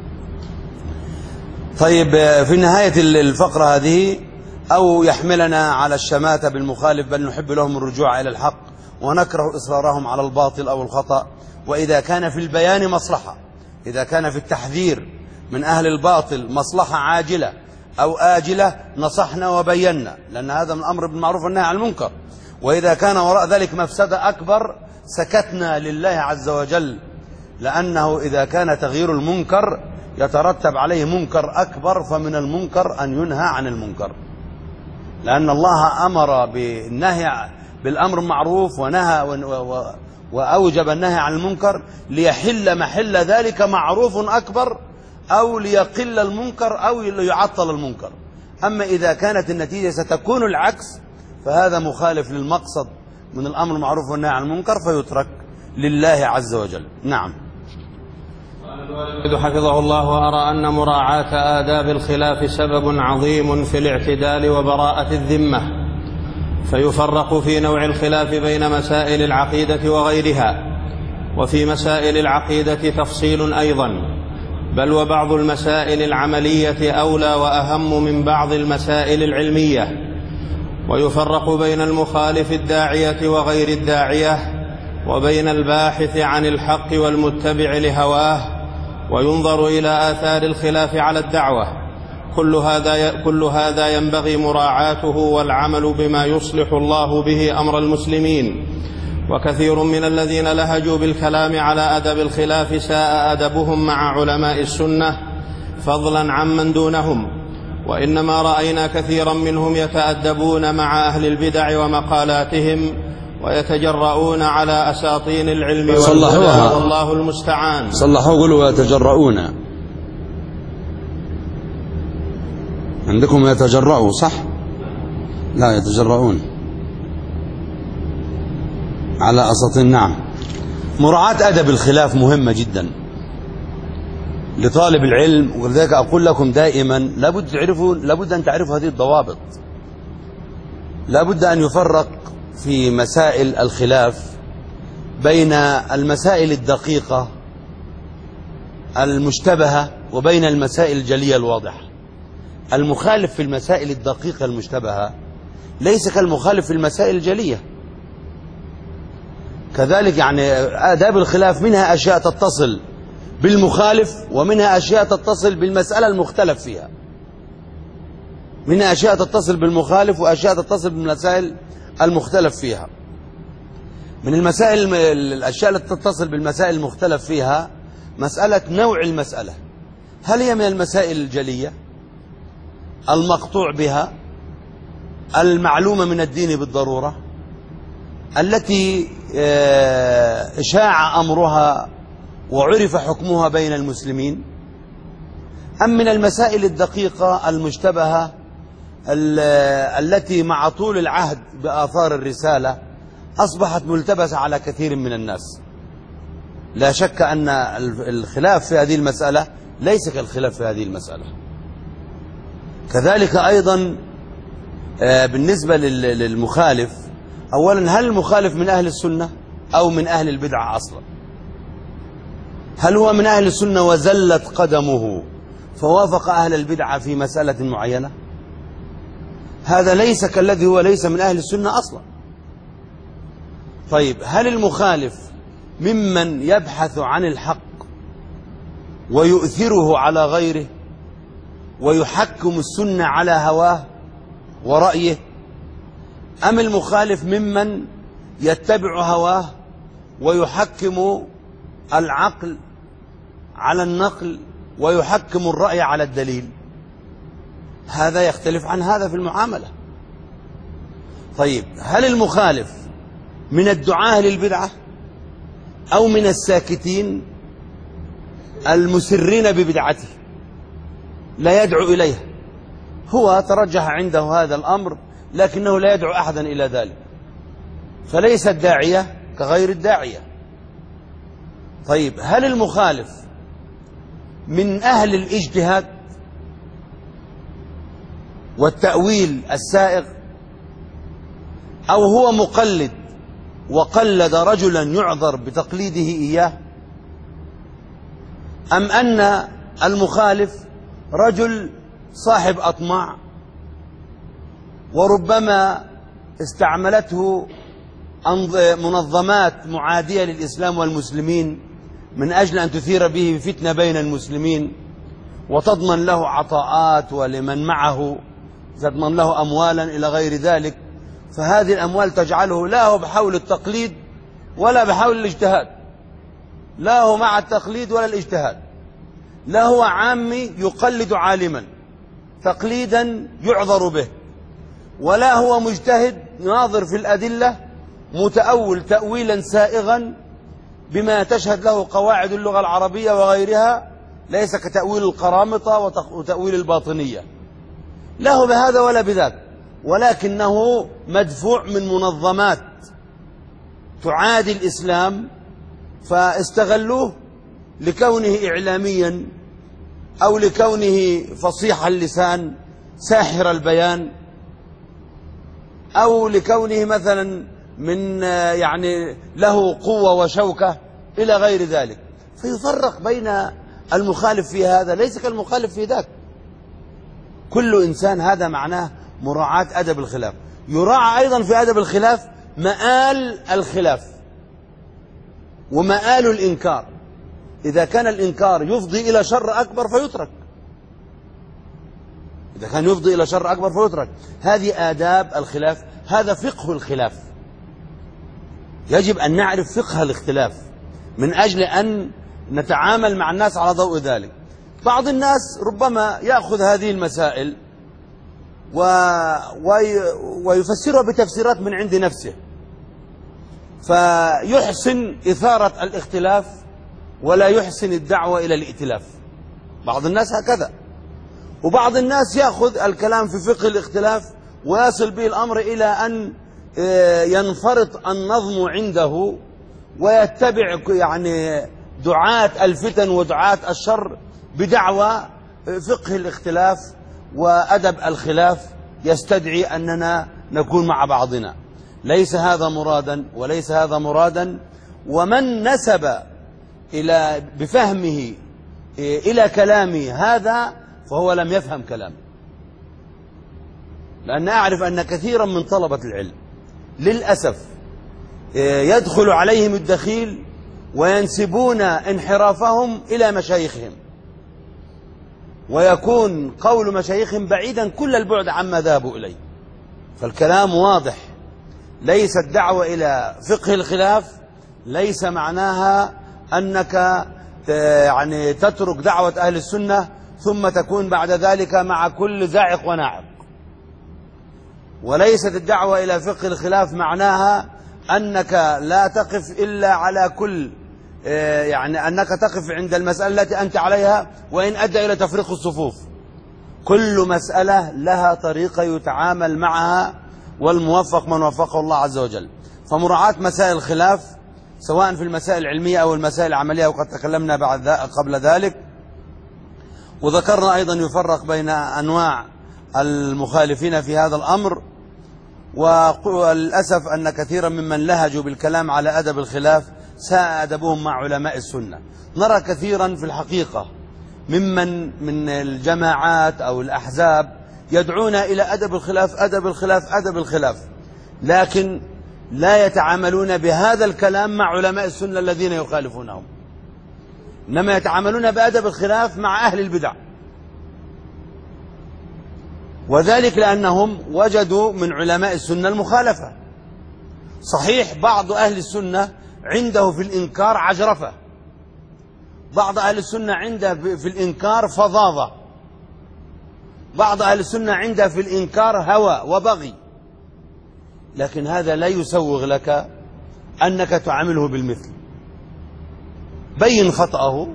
طيب، في نهاية الفقرة هذه أو يحملنا على الشماتة بالمخالف، بل نحب لهم الرجوع إلى الحق ونكره إصرارهم على الباطل أو الخطأ. وإذا كان في البيان مصلحة، إذا كان في التحذير من أهل الباطل مصلحة عاجلة أو آجلة نصحنا وبينا، لأن هذا من الأمر بالمعروف والنهي عن المنكر. وإذا كان وراء ذلك مفسدة أكبر سكتنا لله عز وجل، لأنه إذا كان تغيير المنكر يترتب عليه منكر أكبر، فمن المنكر أن ينهى عن المنكر، لأن الله أمر بالنهي بالأمر المعروف ونهى وأوجب النهي عن المنكر ليحل محل ذلك معروف أكبر، أو ليقل المنكر أو ليعطل المنكر. أما إذا كانت النتيجة ستكون العكس فهذا مخالف للمقصد من الأمر المعروف والنهي عن المنكر، فيترك لله عز وجل. نعم. الوالد حفظه الله: وأرى أن مراعاة آداب الخلاف سبب عظيم في الاعتدال وبراءة الذمة، فيفرق في نوع الخلاف بين مسائل العقيدة وغيرها. وفي مسائل العقيدة تفصيل أيضا، بل وبعض المسائل العملية أولى وأهم من بعض المسائل العلمية. ويفرق بين المخالف الداعية وغير الداعية، وبين الباحث عن الحق والمتبع لهواه، وينظر إلى آثار الخلاف على الدعوة. كل هذا ينبغي مراعاته والعمل بما يصلح الله به أمر المسلمين. وكثير من الذين لهجوا بالكلام على أدب الخلاف ساء أدبهم مع علماء السنة فضلا عمن دونهم، وإنما رأينا كثيرا منهم يتأدبون مع أهل البدع ومقالاتهم ويتجرؤون على أساطين العلم والهدى، والله المستعان. صلحوا قولوا يتجرؤون، عندكم يتجرؤوا صح؟ لا، يتجرؤون على أساطين. نعم. مراعاة أدب الخلاف مهمة جدا لطالب العلم، ولذلك أقول لكم دائما لابد أن تعرفوا هذه الضوابط. لابد أن يفرق في مسائل الخلاف بين المسائل الدقيقة المشتبهة وبين المسائل الجلية الواضحة. المخالف في المسائل الدقيقة المشتبهة ليس كالمخالف في المسائل الجلية. كذلك يعني آداب الخلاف منها أشياء تتصل بالمخالف، ومنها أشياء تتصل بالمسألة المختلف فيها. منها أشياء تتصل بالمخالف وأشياء تتصل بالمسائل المختلف فيها. من المسائل الأشياء التي تتصل بالمسائل المختلف فيها مسألة نوع المسألة، هل هي من المسائل الجلية المقطوع بها المعلومة من الدين بالضرورة التي شاع أمرها وعرف حكمها بين المسلمين، أم من المسائل الدقيقة المشتبهة التي مع طول العهد بآثار الرسالة أصبحت ملتبسة على كثير من الناس. لا شك أن الخلاف في هذه المسألة ليس كالخلاف في هذه المسألة. كذلك أيضا بالنسبة للمخالف، أولا هل المخالف من أهل السنة أو من أهل البدعة أصلا؟ هل هو من أهل السنة وزلت قدمه فوافق أهل البدعة في مسألة معينة؟ هذا ليس كالذي هو ليس من أهل السنة أصلا. طيب هل المخالف ممن يبحث عن الحق ويؤثره على غيره ويحكم السنة على هواه ورأيه، أم المخالف ممن يتبع هواه ويحكم العقل على النقل ويحكم الرأي على الدليل؟ هذا يختلف عن هذا في المعاملة. طيب هل المخالف من الدعاة للبدعة أو من الساكتين المسرين ببدعته لا يدعو إليها؟ هو ترجح عنده هذا الأمر لكنه لا يدعو أحدا إلى ذلك، فليس الداعية كغير الداعية. طيب هل المخالف من أهل الاجتهاد والتأويل السائغ، أو هو مقلد وقلد رجلا يعذر بتقليده إياه، أم أن المخالف رجل صاحب أطماع وربما استعملته منظمات معادية للإسلام والمسلمين من أجل أن تثير به فتنة بين المسلمين وتضمن له عطاءات ولمن معه تضمن له أموالا إلى غير ذلك، فهذه الأموال تجعله لا هو بحول التقليد ولا بحول الاجتهاد، لا هو مع التقليد ولا الاجتهاد، لا هو عامي يقلد عالما تقليدا يعذر به، ولا هو مجتهد ناظر في الأدلة متأول تأويلا سائغا بما تشهد له قواعد اللغة العربية وغيرها، ليس كتأويل القرامطة وتأويل الباطنية، له بهذا ولا بذاك، ولكنه مدفوع من منظمات تعادي الإسلام فاستغلوه لكونه إعلاميا أو لكونه فصيح اللسان ساحر البيان أو لكونه مثلا من يعني له قوة وشوكة إلى غير ذلك، فيفرق بين المخالف في هذا ليس كالمخالف في ذاك. كل إنسان هذا معناه مراعاة أدب الخلاف. يراعى أيضا في أدب الخلاف مآل الخلاف ومآل الإنكار، إذا كان الإنكار يفضي إلى شر أكبر فيترك، إذا كان يفضي إلى شر أكبر فيترك. هذه آداب الخلاف، هذا فقه الخلاف. يجب أن نعرف فقه الاختلاف من أجل أن نتعامل مع الناس على ضوء ذلك. بعض الناس ربما يأخذ هذه المسائل ويفسرها بتفسيرات من عند نفسه، فيحسن إثارة الاختلاف ولا يحسن الدعوة إلى الائتلاف. بعض الناس هكذا، وبعض الناس يأخذ الكلام في فقه الاختلاف ويصل به الأمر إلى أن ينفرط النظم عنده ويتبع يعني دعاة الفتن ودعاة الشر بدعوى فقه الاختلاف وأدب الخلاف يستدعي أننا نكون مع بعضنا. ليس هذا مرادا وليس هذا مرادا. ومن نسب بفهمه إلى كلامي هذا فهو لم يفهم كلامي، لأن أعرف أن كثيرا من طلبة العلم للأسف يدخل عليهم الدخيل وينسبون انحرافهم إلى مشايخهم، ويكون قول مشايخهم بعيدا كل البعد عما ذهبوا إليه. فالكلام واضح، ليس الدعوة إلى فقه الخلاف ليس معناها أنك يعني تترك دعوة أهل السنة ثم تكون بعد ذلك مع كل زاعق وناعق، وليست الدعوة إلى فقه الخلاف معناها أنك لا تقف إلا على كل يعني أنك تقف عند المسألة التي أنت عليها وإن أدى إلى تفريق الصفوف، كل مسألة لها طريقة يتعامل معها، والموفق من وفقه الله عز وجل. فمراعاة مسائل الخلاف سواء في المسائل العلمية أو المسائل العملية، وقد تكلمنا قبل ذلك، وذكرنا أيضا يفرق بين أنواع المخالفين في هذا الأمر. وللأسف أن كثيرا ممن لهجوا بالكلام على أدب الخلاف ساء أدبهم مع علماء السنة. نرى كثيرا في الحقيقة من الجماعات أو الأحزاب يدعون إلى أدب الخلاف أدب الخلاف أدب الخلاف، لكن لا يتعاملون بهذا الكلام مع علماء السنة الذين يخالفونهم، إنما يتعاملون بأدب الخلاف مع أهل البدع، وذلك لأنهم وجدوا من علماء السنة المخالفة. صحيح بعض أهل السنة عنده في الإنكار عجرفة، بعض أهل السنة عنده في الإنكار فظاظة، بعض أهل السنة عنده في الإنكار هوى وبغي، لكن هذا لا يسوغ لك أنك تعامله بالمثل. بين خطأه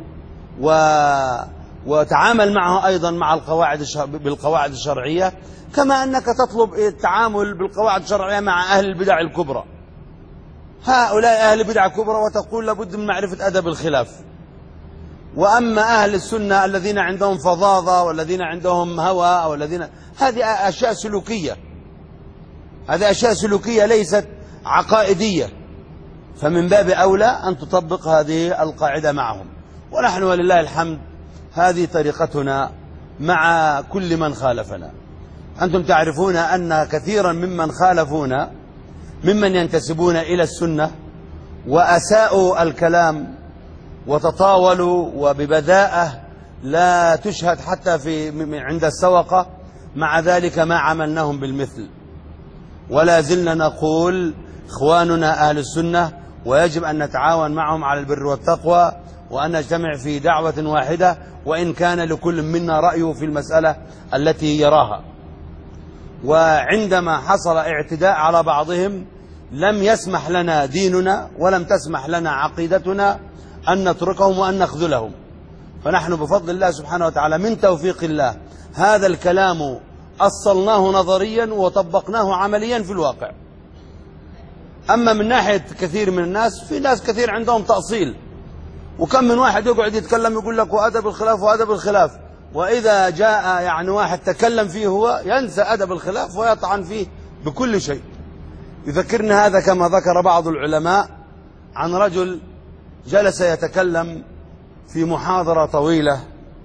وتعامل معه أيضا مع بالقواعد الشرعية، كما أنك تطلب التعامل بالقواعد الشرعية مع أهل البدع الكبرى. هؤلاء أهل البدع الكبرى وتقول لابد من معرفة أدب الخلاف. وأما أهل السنة الذين عندهم فظاظة والذين عندهم هوى أو هذه أشياء سلوكية، هذه أشياء سلوكية ليست عقائدية، فمن باب أولى أن تطبق هذه القاعدة معهم. ونحن ولله الحمد هذه طريقتنا مع كل من خالفنا. أنتم تعرفون أن كثيرا ممن خالفونا ممن ينتسبون إلى السنة وأساءوا الكلام وتطاولوا وببذاءة لا تشهد حتى عند السوقة، مع ذلك ما عملناهم بالمثل، ولا زلنا نقول إخواننا أهل السنة ويجب أن نتعاون معهم على البر والتقوى، وأن نجتمع في دعوة واحدة، وإن كان لكل منا رأيه في المسألة التي يراها. وعندما حصل اعتداء على بعضهم لم يسمح لنا ديننا ولم تسمح لنا عقيدتنا أن نتركهم وأن نخذلهم. فنحن بفضل الله سبحانه وتعالى من توفيق الله هذا الكلام أصلناه نظريا وطبقناه عمليا في الواقع. أما من ناحية كثير من الناس، في ناس كثير عندهم تأصيل، وكم من واحد يقعد يتكلم يقول لك وأدب الخلاف وأدب الخلاف، وإذا جاء يعني واحد تكلم فيه هو ينسى أدب الخلاف ويطعن فيه بكل شيء. يذكرني هذا كما ذكر بعض العلماء عن رجل جلس يتكلم في محاضرة طويلة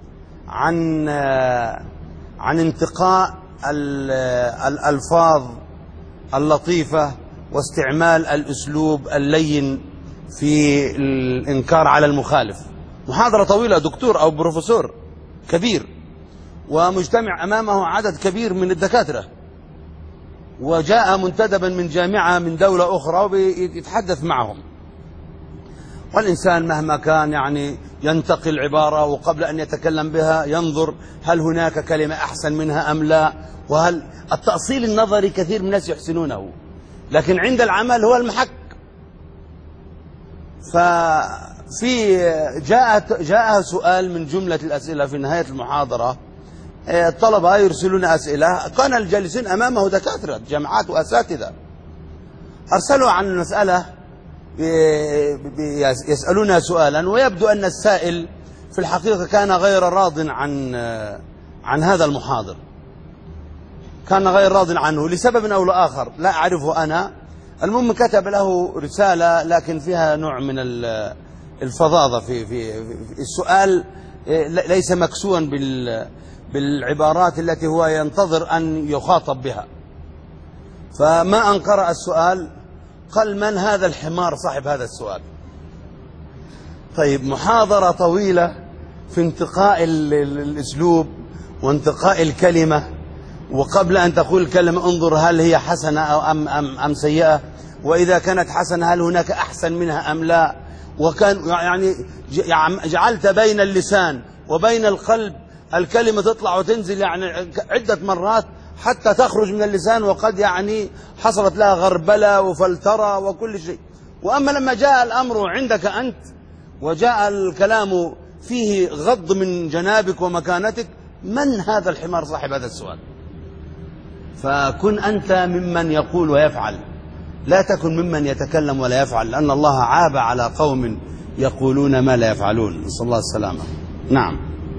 عن انتقاء الألفاظ اللطيفة واستعمال الأسلوب اللين في الإنكار على المخالف. محاضرة طويلة، دكتور أو بروفيسور كبير ومجتمع أمامه عدد كبير من الدكاترة، وجاء منتدبا من جامعة من دولة أخرى ويتحدث معهم. والإنسان مهما كان يعني ينتقي العبارة، وقبل أن يتكلم بها ينظر هل هناك كلمة أحسن منها أم لا، وهل التأصيل النظري كثير من الناس يحسنونه، لكن عند العمل هو المحك. جاء سؤال من جملة الأسئلة في نهاية المحاضرة. الطلبة يرسلون أسئلة، كان الجالسين أمامه دكاترة جامعات وأساتذة، أرسلوا عن مسألة يسألون سؤالا، ويبدو أن السائل في الحقيقة كان غير راض عن هذا المحاضر، كان غير راض عنه لسبب أو لآخر لا أعرفه أنا. المهم كتب له رسالة لكن فيها نوع من الفظاظة في السؤال، ليس مكسوا بالعبارات التي هو ينتظر أن يخاطب بها. فما أن قرأ السؤال قال من هذا الحمار صاحب هذا السؤال؟ طيب، محاضرة طويلة في انتقاء الأسلوب وانتقاء الكلمة، وقبل أن تقول الكلمة انظر هل هي حسنة أو أم سيئة، وإذا كانت حسنة هل هناك أحسن منها أم لا، وكان يعني جعلت بين اللسان وبين القلب الكلمة تطلع وتنزل يعني عدة مرات حتى تخرج من اللسان، وقد يعني حصلت لها غربلة وفلترة وكل شيء. وأما لما جاء الأمر عندك أنت وجاء الكلام فيه غض من جنابك ومكانتك، من هذا الحمار صاحب هذا السؤال؟ فكن أنت ممن يقول ويفعل، لا تكن ممن يتكلم ولا يفعل، لأن الله عاب على قوم يقولون ما لا يفعلون. نسأل الله السلامة. نعم.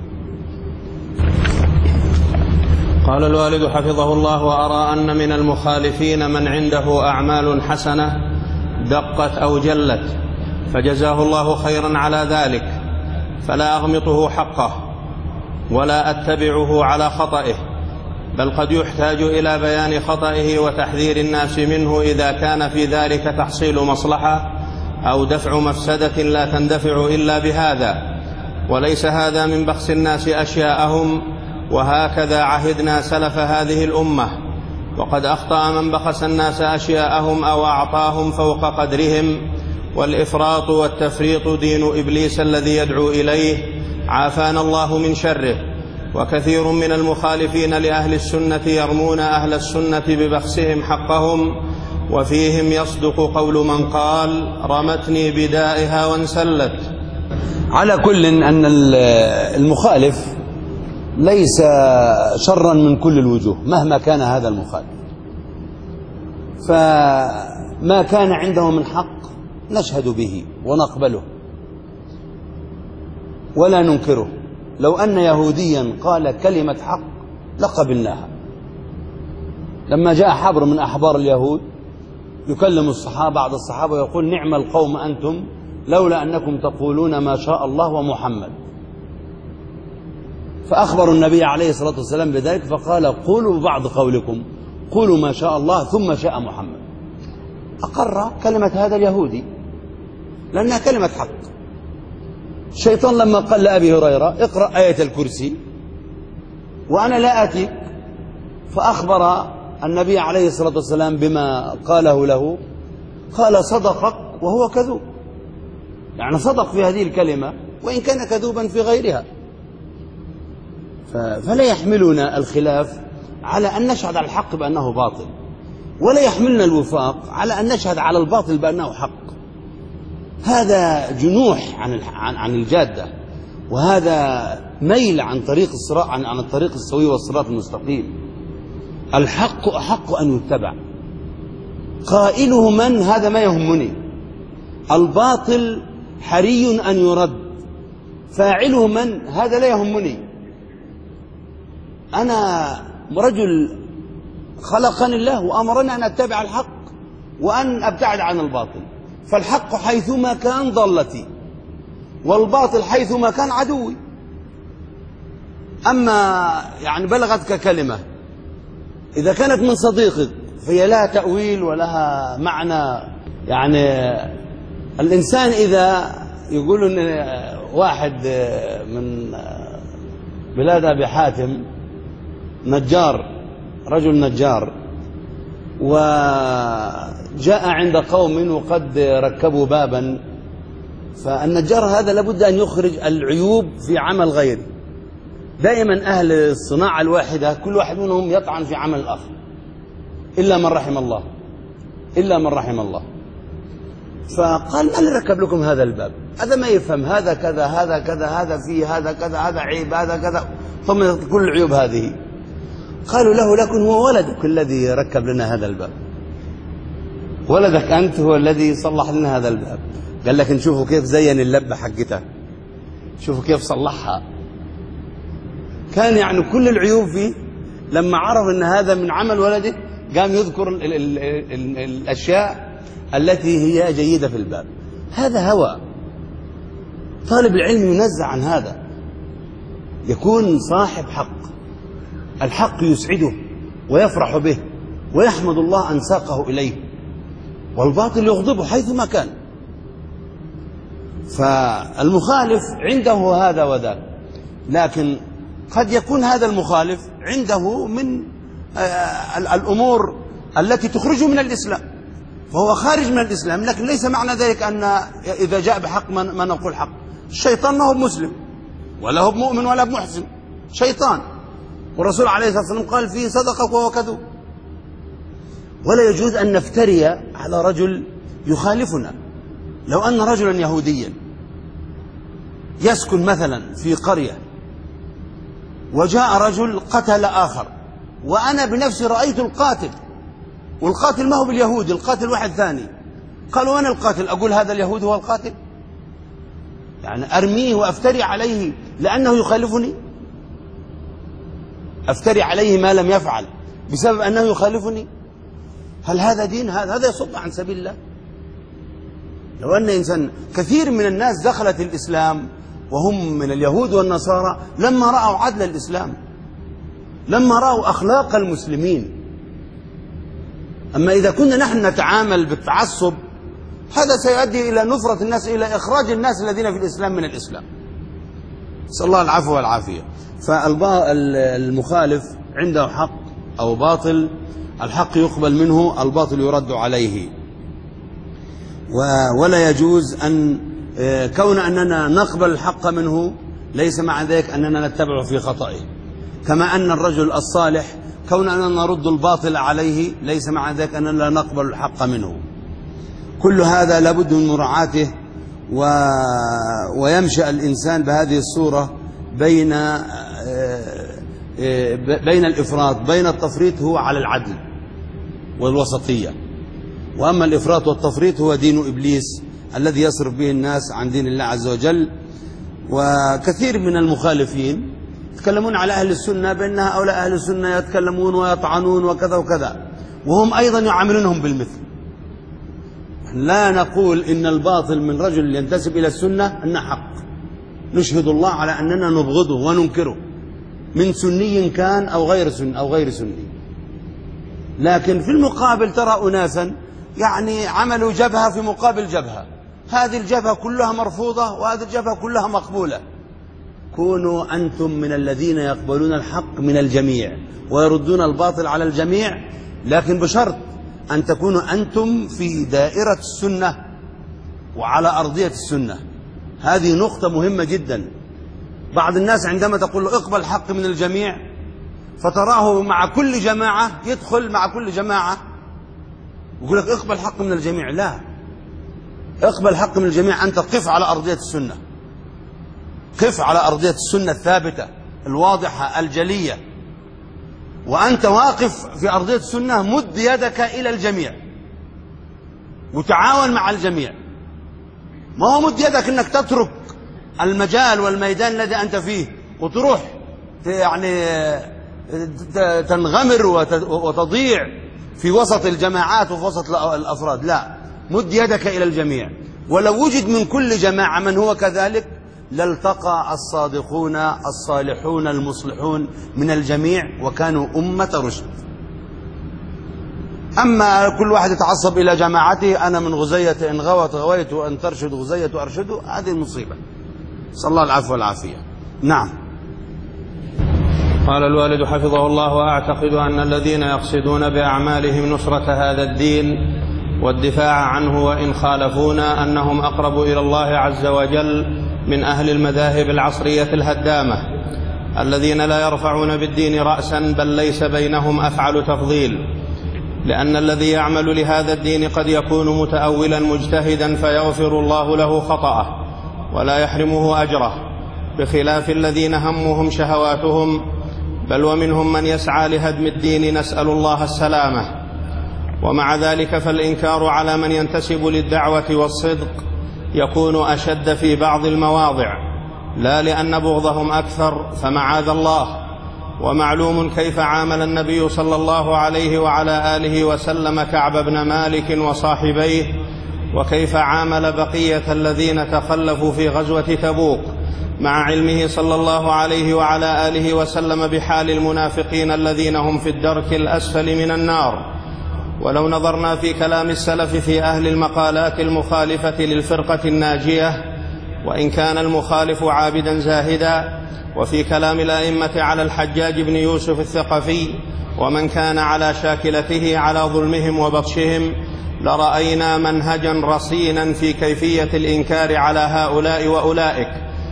قال الوالد حفظه الله: وأرى أن من المخالفين من عنده أعمال حسنة دقت أو جلت، فجزاه الله خيرا على ذلك، فلا أغمطه حقه ولا أتبعه على خطئه، بل قد يحتاج إلى بيان خطئه وتحذير الناس منه إذا كان في ذلك تحصيل مصلحة أو دفع مفسدة لا تندفع إلا بهذا، وليس هذا من بخس الناس أشياءهم، وهكذا عهدنا سلف هذه الأمة. وقد أخطأ من بخس الناس أشياءهم أو أعطاهم فوق قدرهم، والإفراط والتفريط دين إبليس الذي يدعو إليه، عافانا الله من شره. وكثير من المخالفين لأهل السنة يرمون أهل السنة ببخسهم حقهم، وفيهم يصدق قول من قال: رمتني بدائها وانسلت. على كل أن المخالف ليس شرا من كل الوجوه مهما كان هذا المخالف، فما كان عنده من حق نشهد به ونقبله ولا ننكره. لو أن يهوديا قال كلمة حق لقبلناها. لما جاء حبر من أحبار اليهود يكلم الصحابة، بعض الصحابة ويقول: نعم القوم أنتم لولا أنكم تقولون ما شاء الله ومحمد. فأخبروا النبي عليه الصلاة والسلام بذلك، فقال: قولوا ببعض قولكم، قولوا ما شاء الله ثم شاء محمد. أقر كلمة هذا اليهودي لأنها كلمة حق. الشيطان لما قال لأبي هريرة: اقرأ آية الكرسي وأنا لا آتيك، فأخبر النبي عليه الصلاة والسلام بما قاله له، قال: صدقك وهو كذوب. يعني صدق في هذه الكلمة وإن كان كذوبا في غيرها. فلا يحملنا الخلاف على أن نشهد على الحق بأنه باطل، ولا يحملنا الوفاق على أن نشهد على الباطل بأنه حق. هذا جنوح عن الجادة، وهذا ميل عن طريق الصراط، عن الطريق السوي والصراط المستقيم. الحق أحق أن يتبع، قائله من هذا ما يهمني، الباطل حري أن يرد، فاعله من هذا لا يهمني. أنا رجل خلقني الله وأمرني أن أتبع الحق وأن أبتعد عن الباطل، فالحق حيثما كان ضلتي، والباطل حيثما كان عدوي. أما يعني بلغتك كلمة إذا كانت من صديقك فهي لها تأويل ولها معنى. يعني الإنسان إذا يقول إن واحد من بلاد أبي حاتم نجار، رجل نجار، وجاء عند قوم وقد ركبوا بابا، فالنجار هذا لابد أن يخرج العيوب في عمل غيره. دائما أهل الصناعة الواحدة كل واحد منهم يطعن في عمل الآخر إلا من رحم الله، إلا من رحم الله. فقال: من ركب لكم هذا الباب؟ هذا ما يفهم، هذا كذا، هذا كذا، هذا فيه، هذا كذا، هذا عيب، هذا كذا، ثم كل العيوب هذه. قالوا له: لكن هو ولدك الذي ركب لنا هذا الباب، ولدك أنت هو الذي صلح لنا هذا الباب. قال: لكن شوفوا كيف زين اللبة حقتها، شوفوا كيف صلحها. كان يعني كل العيوب فيه. لما عرف أن هذا من عمل ولده قام يذكر الأشياء التي هي جيدة في الباب. هذا هوى. طالب العلم ينزع عن هذا، يكون صاحب حق، الحق يسعده ويفرح به ويحمد الله أن ساقه إليه، والباطل يغضبه حيثما كان. فالمخالف عنده هذا وذاك، لكن قد يكون هذا المخالف عنده من الأمور التي تخرجه من الإسلام، فهو خارج من الإسلام، لكن ليس معنى ذلك أن إذا جاء بحق ما نقول حق. الشيطان ما هو مسلم ولا هو مؤمن ولا محسن، شيطان، والرسول عليه الصلاة والسلام قال فيه: صدقك وهو كذوب. ولا يجوز أن نفتري على رجل يخالفنا. لو أن رجلا يهوديا يسكن مثلا في قرية وجاء رجل قتل آخر، وأنا بنفسي رأيت القاتل، والقاتل ما هو باليهود، القاتل واحد ثاني. قالوا أنا القاتل، أقول هذا اليهود هو القاتل؟ يعني أرميه وأفتري عليه لأنه يخالفني؟ أفتري عليه ما لم يفعل بسبب أنه يخالفني؟ هل هذا دين؟ هذا يصد عن سبيل الله. لو أن إنسان، كثير من الناس دخلت الإسلام وهم من اليهود والنصارى لما رأوا عدل الإسلام، لما رأوا أخلاق المسلمين. أما إذا كنا نحن نتعامل بالتعصب هذا سيؤدي إلى نفرة الناس، إلى إخراج الناس الذين في الإسلام من الإسلام. نسأل الله العفو والعافية. فالمخالف عنده حق أو باطل، الحق يقبل منه، الباطل يرد عليه. ولا يجوز أن كون أننا نقبل الحق منه ليس مع ذلك أننا نتبعه في خطئه، كما أن الرجل الصالح كون أننا نرد الباطل عليه ليس مع ذلك أننا لا نقبل الحق منه. كل هذا لابد من مراعاته، ويمشي الإنسان بهذه الصورة بين الإفراط، بين التفريط هو على العدل والوسطية، وأما الإفراط والتفريط هو دين إبليس الذي يصرف به الناس عن دين الله عز وجل. وكثير من المخالفين يتكلمون على أهل السنة بأن هؤلاء أهل السنة يتكلمون ويطعنون وكذا وكذا، وهم أيضا يعاملونهم بالمثل. لا نقول إن الباطل من رجل ينتسب إلى السنة أنه حق، نشهد الله على أننا نبغضه وننكره من سني كان أو غير سني. لكن في المقابل ترى أناسا يعني عملوا جبهة في مقابل جبهة، هذه الجبهة كلها مرفوضة وهذه الجبهة كلها مقبولة. كونوا أنتم من الذين يقبلون الحق من الجميع ويردون الباطل على الجميع، لكن بشرط أن تكونوا أنتم في دائرة السنة وعلى أرضية السنة. هذه نقطة مهمة جدا. بعض الناس عندما تقول له اقبل الحق من الجميع فتراه مع كل جماعة يدخل مع كل جماعة يقول لك اقبل الحق من الجميع. لا، اقبل الحق من الجميع، أنت قف على أرضية السنة، قف على أرضية السنة الثابتة الواضحة الجلية، وأنت واقف في أرضية السنة مد يدك إلى الجميع وتعاون مع الجميع. ما هو مد يدك أنك تترك المجال والميدان الذي أنت فيه وتروح يعني تنغمر وتضيع في وسط الجماعات وفي وسط الأفراد. لا، مد يدك إلى الجميع. ولو وجد من كل جماعة من هو كذلك لالتقى الصادقون الصالحون المصلحون من الجميع وكانوا أمة رشد. أما كل واحد يتعصب إلى جماعته، أنا من غزية إن غوت غويت وأن ترشد غزية أرشد، هذه المصيبة. صلى الله العفو والعافية. نعم. قال الوالد حفظه الله: وأعتقد أن الذين يقصدون بأعمالهم نصرة هذا الدين والدفاع عنه وإن خالفونا أنهم أقرب إلى الله عز وجل من أهل المذاهب العصرية الهدامة الذين لا يرفعون بالدين رأسا، بل ليس بينهم أفعل تفضيل، لأن الذي يعمل لهذا الدين قد يكون متأولا مجتهدا فيغفر الله له خطأه ولا يحرمه أجره، بخلاف الذين همهم شهواتهم، بل ومنهم من يسعى لهدم الدين، نسأل الله السلامة. ومع ذلك فالإنكار على من ينتسب للدعوة والصدق يكون أشد في بعض المواضع، لا لأن بغضهم أكثر فمعاذ الله. ومعلوم كيف عامل النبي صلى الله عليه وعلى آله وسلم كعب بن مالك وصاحبيه، وكيف عامل بقية الذين تخلفوا في غزوة تبوك، مع علمه صلى الله عليه وعلى آله وسلم بحال المنافقين الذين هم في الدرك الأسفل من النار. ولو نظرنا في كلام السلف في أهل المقالات المخالفة للفرقة الناجية، وإن كان المخالف عابدا زاهدا، وفي كلام الأئمة على الحجاج بن يوسف الثقفي ومن كان على شاكلته على ظلمهم وبطشهم، لرأينا منهجا رصينا في كيفية الإنكار على هؤلاء وأولئك،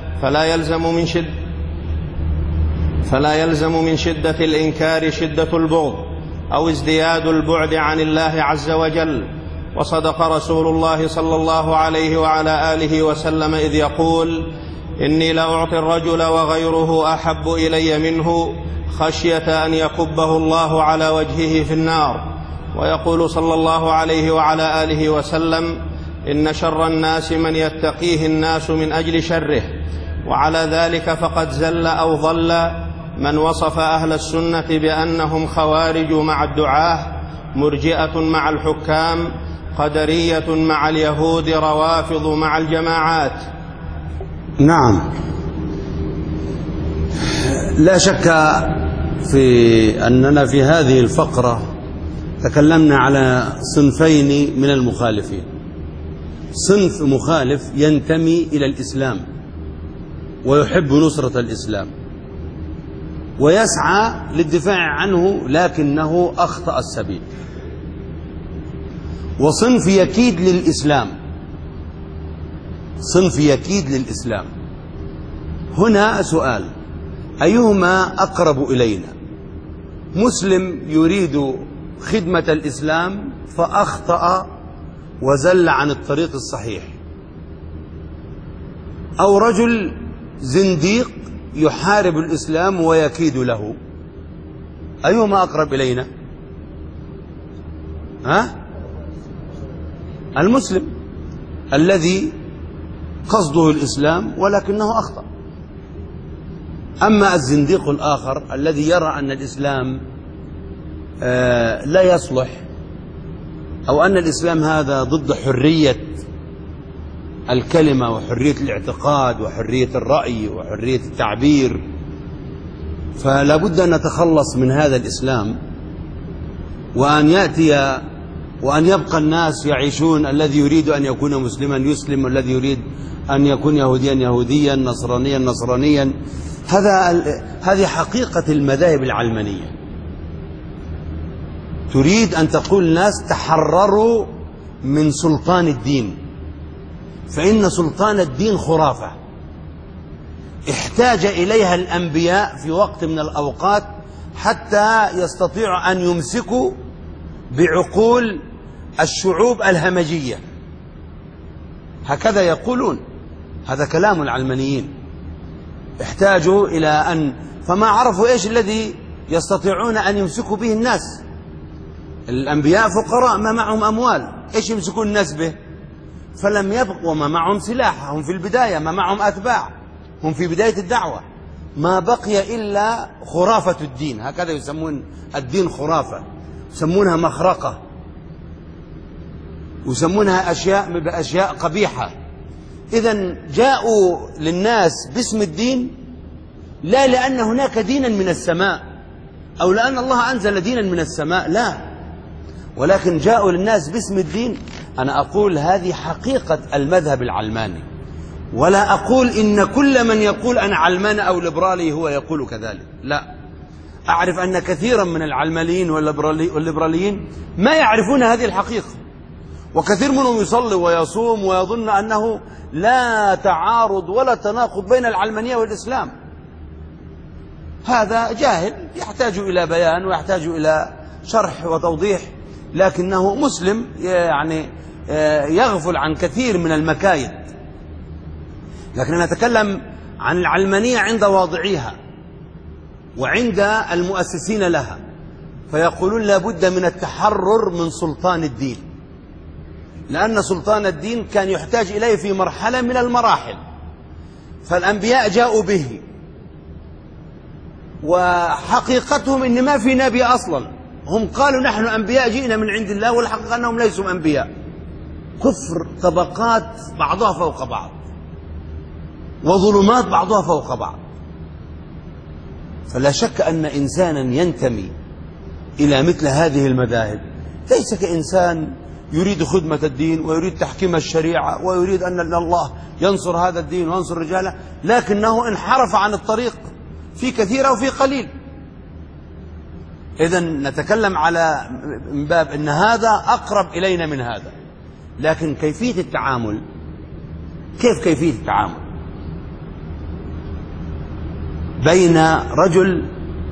فلا يلزم من شدة الإنكار شدة البغض أو ازدياد البعد عن الله عز وجل. وصدق رسول الله صلى الله عليه وعلى آله وسلم إذ يقول: إني لأعطي الرجل وغيره أحب إلي منه خشية أن يكبه الله على وجهه في النار. ويقول صلى الله عليه وعلى آله وسلم: إن شر الناس من يتقيه الناس من أجل شره. وعلى ذلك فقد زل أو ضل من وصف أهل السنة بأنهم خوارج مع الدعاة، مرجئة مع الحكام، قدرية مع اليهود، روافض مع الجماعات. نعم، لا شك في أننا في هذه الفقرة تكلمنا على صنفين من المخالفين. صنف مخالف ينتمي إلى الإسلام ويحب نصرة الإسلام ويسعى للدفاع عنه، لكنه أخطأ السبيل. وصنف يكيد للإسلام، صنف يكيد للإسلام. هنا سؤال: أيهما أقرب إلينا؟ مسلم يريد خدمة الإسلام فأخطأ وزل عن الطريق الصحيح، أو رجل زنديق يحارب الإسلام ويكيد له؟ أيهما أقرب إلينا؟ المسلم الذي قصده الإسلام ولكنه أخطأ. أما الزنديق الآخر الذي يرى أن الإسلام لا يصلح، أو أن الإسلام هذا ضد حرية الكلمة وحرية الاعتقاد وحرية الرأي وحرية التعبير، فلا بد أن نتخلص من هذا الإسلام، وأن يأتي وأن يبقى الناس يعيشون: الذي يريد أن يكون مسلما يسلم، والذي يريد أن يكون يهوديا يهوديا، نصرانيا نصرانيا. هذه حقيقة المذاهب العلمانية. تريد أن تقول الناس تحرروا من سلطان الدين، فإن سلطان الدين خرافة احتاج إليها الأنبياء في وقت من الأوقات حتى يستطيعوا أن يمسكوا بعقول الشعوب الهمجية. هكذا يقولون، هذا كلام العلمانيين. احتاجوا إلى أن فما عرفوا إيش الذي يستطيعون أن يمسكوا به الناس. الأنبياء فقراء ما معهم أموال، إيش يمسكون الناس به؟ فلم يبقوا وما معهم سلاح، هم في البداية ما معهم أتباع، هم في بداية الدعوة، ما بقي إلا خرافة الدين. هكذا يسمون الدين خرافة، يسمونها مخرقة، يسمونها أشياء قبيحة. إذن جاءوا للناس باسم الدين، لا لأن هناك دينا من السماء أو لأن الله أنزل دينا من السماء، لا، ولكن جاءوا للناس باسم الدين. أنا أقول هذه حقيقة المذهب العلماني، ولا أقول إن كل من يقول أنا علماني أو ليبرالي هو يقول كذلك، لا. أعرف أن كثيرا من العلمانيين والليبراليين ما يعرفون هذه الحقيقة، وكثير منهم يصلي ويصوم ويظن أنه لا تعارض ولا تناقض بين العلمانية والإسلام. هذا جاهل يحتاج إلى بيان ويحتاج إلى شرح وتوضيح، لكنه مسلم يعني يغفل عن كثير من المكايد. لكن نتكلم عن العلمانية عند واضعيها وعند المؤسسين لها، فيقولون لا بد من التحرر من سلطان الدين، لأن سلطان الدين كان يحتاج إليه في مرحلة من المراحل، فالأنبياء جاءوا به، وحقيقتهم إن ما في نبي أصلا. هم قالوا نحن أنبياء جئنا من عند الله، والحقيقة أنهم ليسوا أنبياء. كفر طبقات بعضها فوق بعض، وظلمات بعضها فوق بعض. فلا شك أن إنسانا ينتمي إلى مثل هذه المذاهب ليس كإنسان يريد خدمة الدين ويريد تحكيم الشريعة ويريد أن الله ينصر هذا الدين وينصر رجاله، لكنه انحرف عن الطريق في كثير وفي قليل. إذن نتكلم على من باب أن هذا أقرب إلينا من هذا، لكن كيفية التعامل، كيف كيفية التعامل بين رجل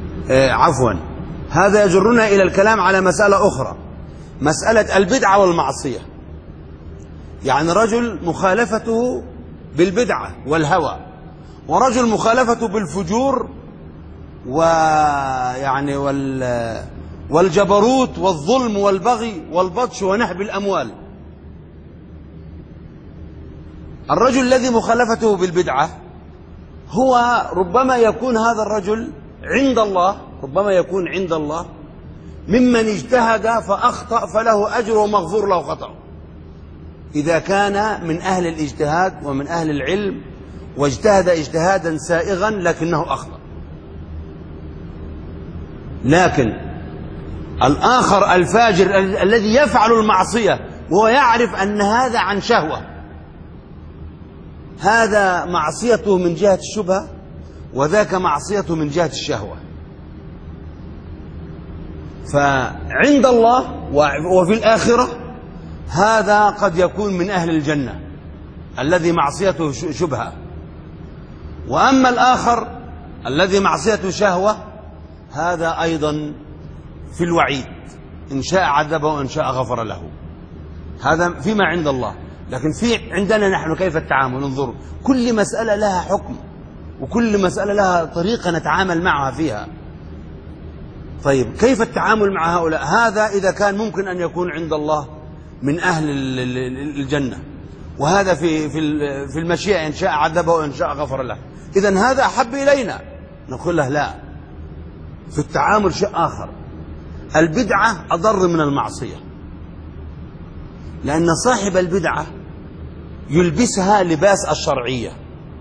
هذا يجرنا إلى الكلام على مسألة أخرى، مسألة البدعة والمعصية. يعني رجل مخالفته بالبدعة والهوى ورجل مخالفته بالفجور ويعني والجبروت والظلم والبغي والبطش ونهب الأموال. الرجل الذي مخالفته بالبدعة هو ربما يكون هذا الرجل عند الله، ربما يكون عند الله ممن اجتهد فأخطأ فله أجر ومغفور له خطأ، إذا كان من أهل الاجتهاد ومن أهل العلم واجتهد اجتهادا سائغا لكنه أخطأ. لكن الآخر الفاجر الذي يفعل المعصية وهو يعرف أن هذا عن شهوة، هذا معصيته من جهة الشبهة وذاك معصيته من جهة الشهوة، فعند الله وفي الآخرة هذا قد يكون من أهل الجنة الذي معصيته شبهة. وأما الآخر الذي معصيته شهوة هذا أيضا في الوعيد، إن شاء عذبه وإن شاء غفر له، هذا فيما عند الله. لكن في عندنا نحن كيف التعامل؟ انظروا، كل مسألة لها حكم وكل مسألة لها طريقة نتعامل معها فيها. طيب كيف التعامل مع هؤلاء؟ هذا إذا كان ممكن أن يكون عند الله من أهل الجنة، وهذا في المشيئة، إن شاء عذبه وإن شاء غفر له، إذن هذا أحب إلينا. نقول له لا، في التعامل شيء آخر. البدعة أضر من المعصية، لأن صاحب البدعة يلبسها لباس الشرعية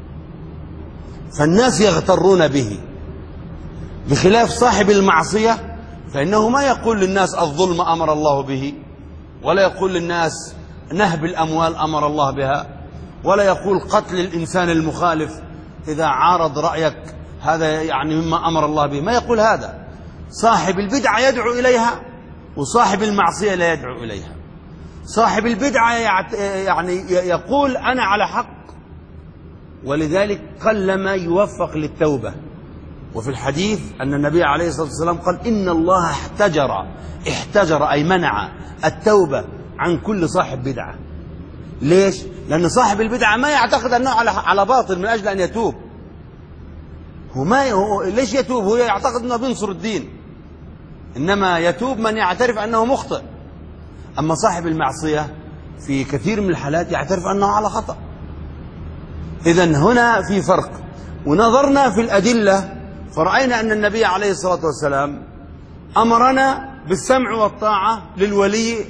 فالناس يغترون به، بخلاف صاحب المعصية فإنه ما يقول للناس الظلم أمر الله به، ولا يقول للناس نهب الأموال أمر الله بها، ولا يقول قتل الإنسان المخالف إذا عارض رأيك هذا يعني مما أمر الله به، ما يقول هذا. صاحب البدعة يدعو إليها وصاحب المعصية لا يدعو إليها. صاحب البدعة يعني يقول أنا على حق، ولذلك قلما يوفق للتوبة. وفي الحديث أن النبي عليه الصلاة والسلام قال إن الله احتجر أي منع التوبة عن كل صاحب بدعة. ليش؟ لأن صاحب البدعة ما يعتقد أنه على باطل من أجل أن يتوب. ليش يتوب؟ هو يعتقد أنه بينصر الدين، إنما يتوب من يعترف أنه مخطئ. أما صاحب المعصية في كثير من الحالات يعترف أنه على خطأ. إذن هنا في فرق. ونظرنا في الأدلة فرأينا أن النبي عليه الصلاة والسلام أمرنا بالسمع والطاعة للولي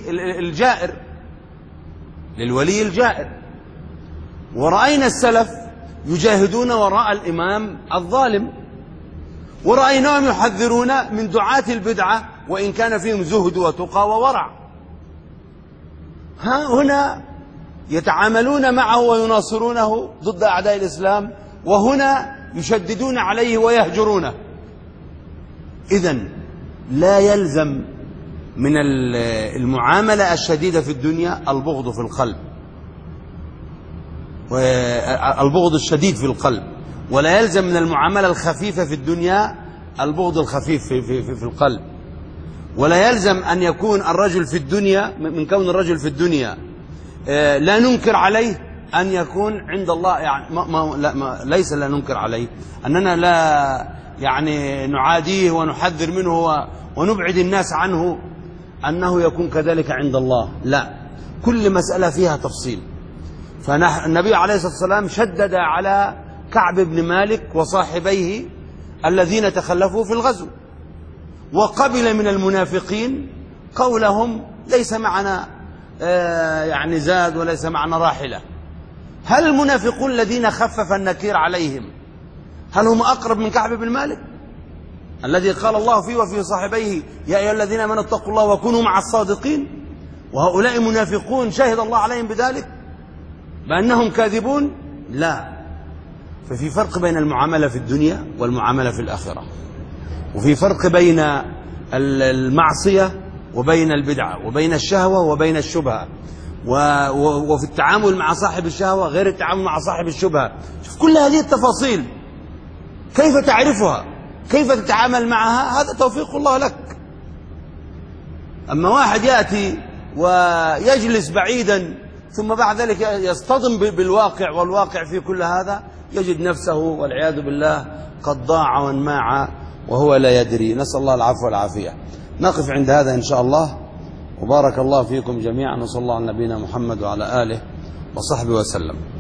الجائر، ورأينا السلف يجاهدون وراء الإمام الظالم، ورأيناهم يحذرون من دعاة البدعة وإن كان فيهم زهد وتقى وورع. هنا يتعاملون معه ويناصرونه ضد أعداء الإسلام، وهنا يشددون عليه ويهجرونه. إذن لا يلزم من المعاملة الشديدة في الدنيا البغض في القلب، والبغض الشديد في القلب، ولا يلزم من المعاملة الخفيفة في الدنيا البغض الخفيف في القلب، ولا يلزم أن يكون الرجل في الدنيا من كون الرجل في الدنيا لا ننكر عليه أن يكون عند الله يعني ليس لا ننكر عليه أننا لا يعني نعاديه ونحذر منه ونبعد الناس عنه أنه يكون كذلك عند الله. لا، كل مسألة فيها تفصيل. فالنبي عليه الصلاة والسلام شدد على كعب بن مالك وصاحبيه الذين تخلفوا في الغزو، وقبل من المنافقين قولهم ليس معنا يعني زاد وليس معنا راحلة. هل المنافقون الذين خفف النكير عليهم هل هم أقرب من كعب بن مالك الذي قال الله فيه وفي صاحبيه يا أيها الذين آمنوا اتقوا الله وكونوا مع الصادقين؟ وهؤلاء منافقون شهد الله عليهم بذلك بأنهم كاذبون. لا، ففي فرق بين المعاملة في الدنيا والمعاملة في الآخرة، وفي فرق بين المعصية وبين البدعة، وبين الشهوة وبين الشبهة، وفي التعامل مع صاحب الشهوة غير التعامل مع صاحب الشبهة. شوف كل هذه التفاصيل كيف تعرفها، كيف تتعامل معها، هذا توفيق الله لك. أما واحد يأتي ويجلس بعيدا ثم بعد ذلك يصطدم بالواقع، والواقع في كل هذا يجد نفسه والعياذ بالله قد ضاع وانماع وهو لا يدري. نسأل الله العفو والعافية. نقف عند هذا إن شاء الله، وبارك الله فيكم جميعا، وصلى الله على نبينا محمد وعلى آله وصحبه وسلم.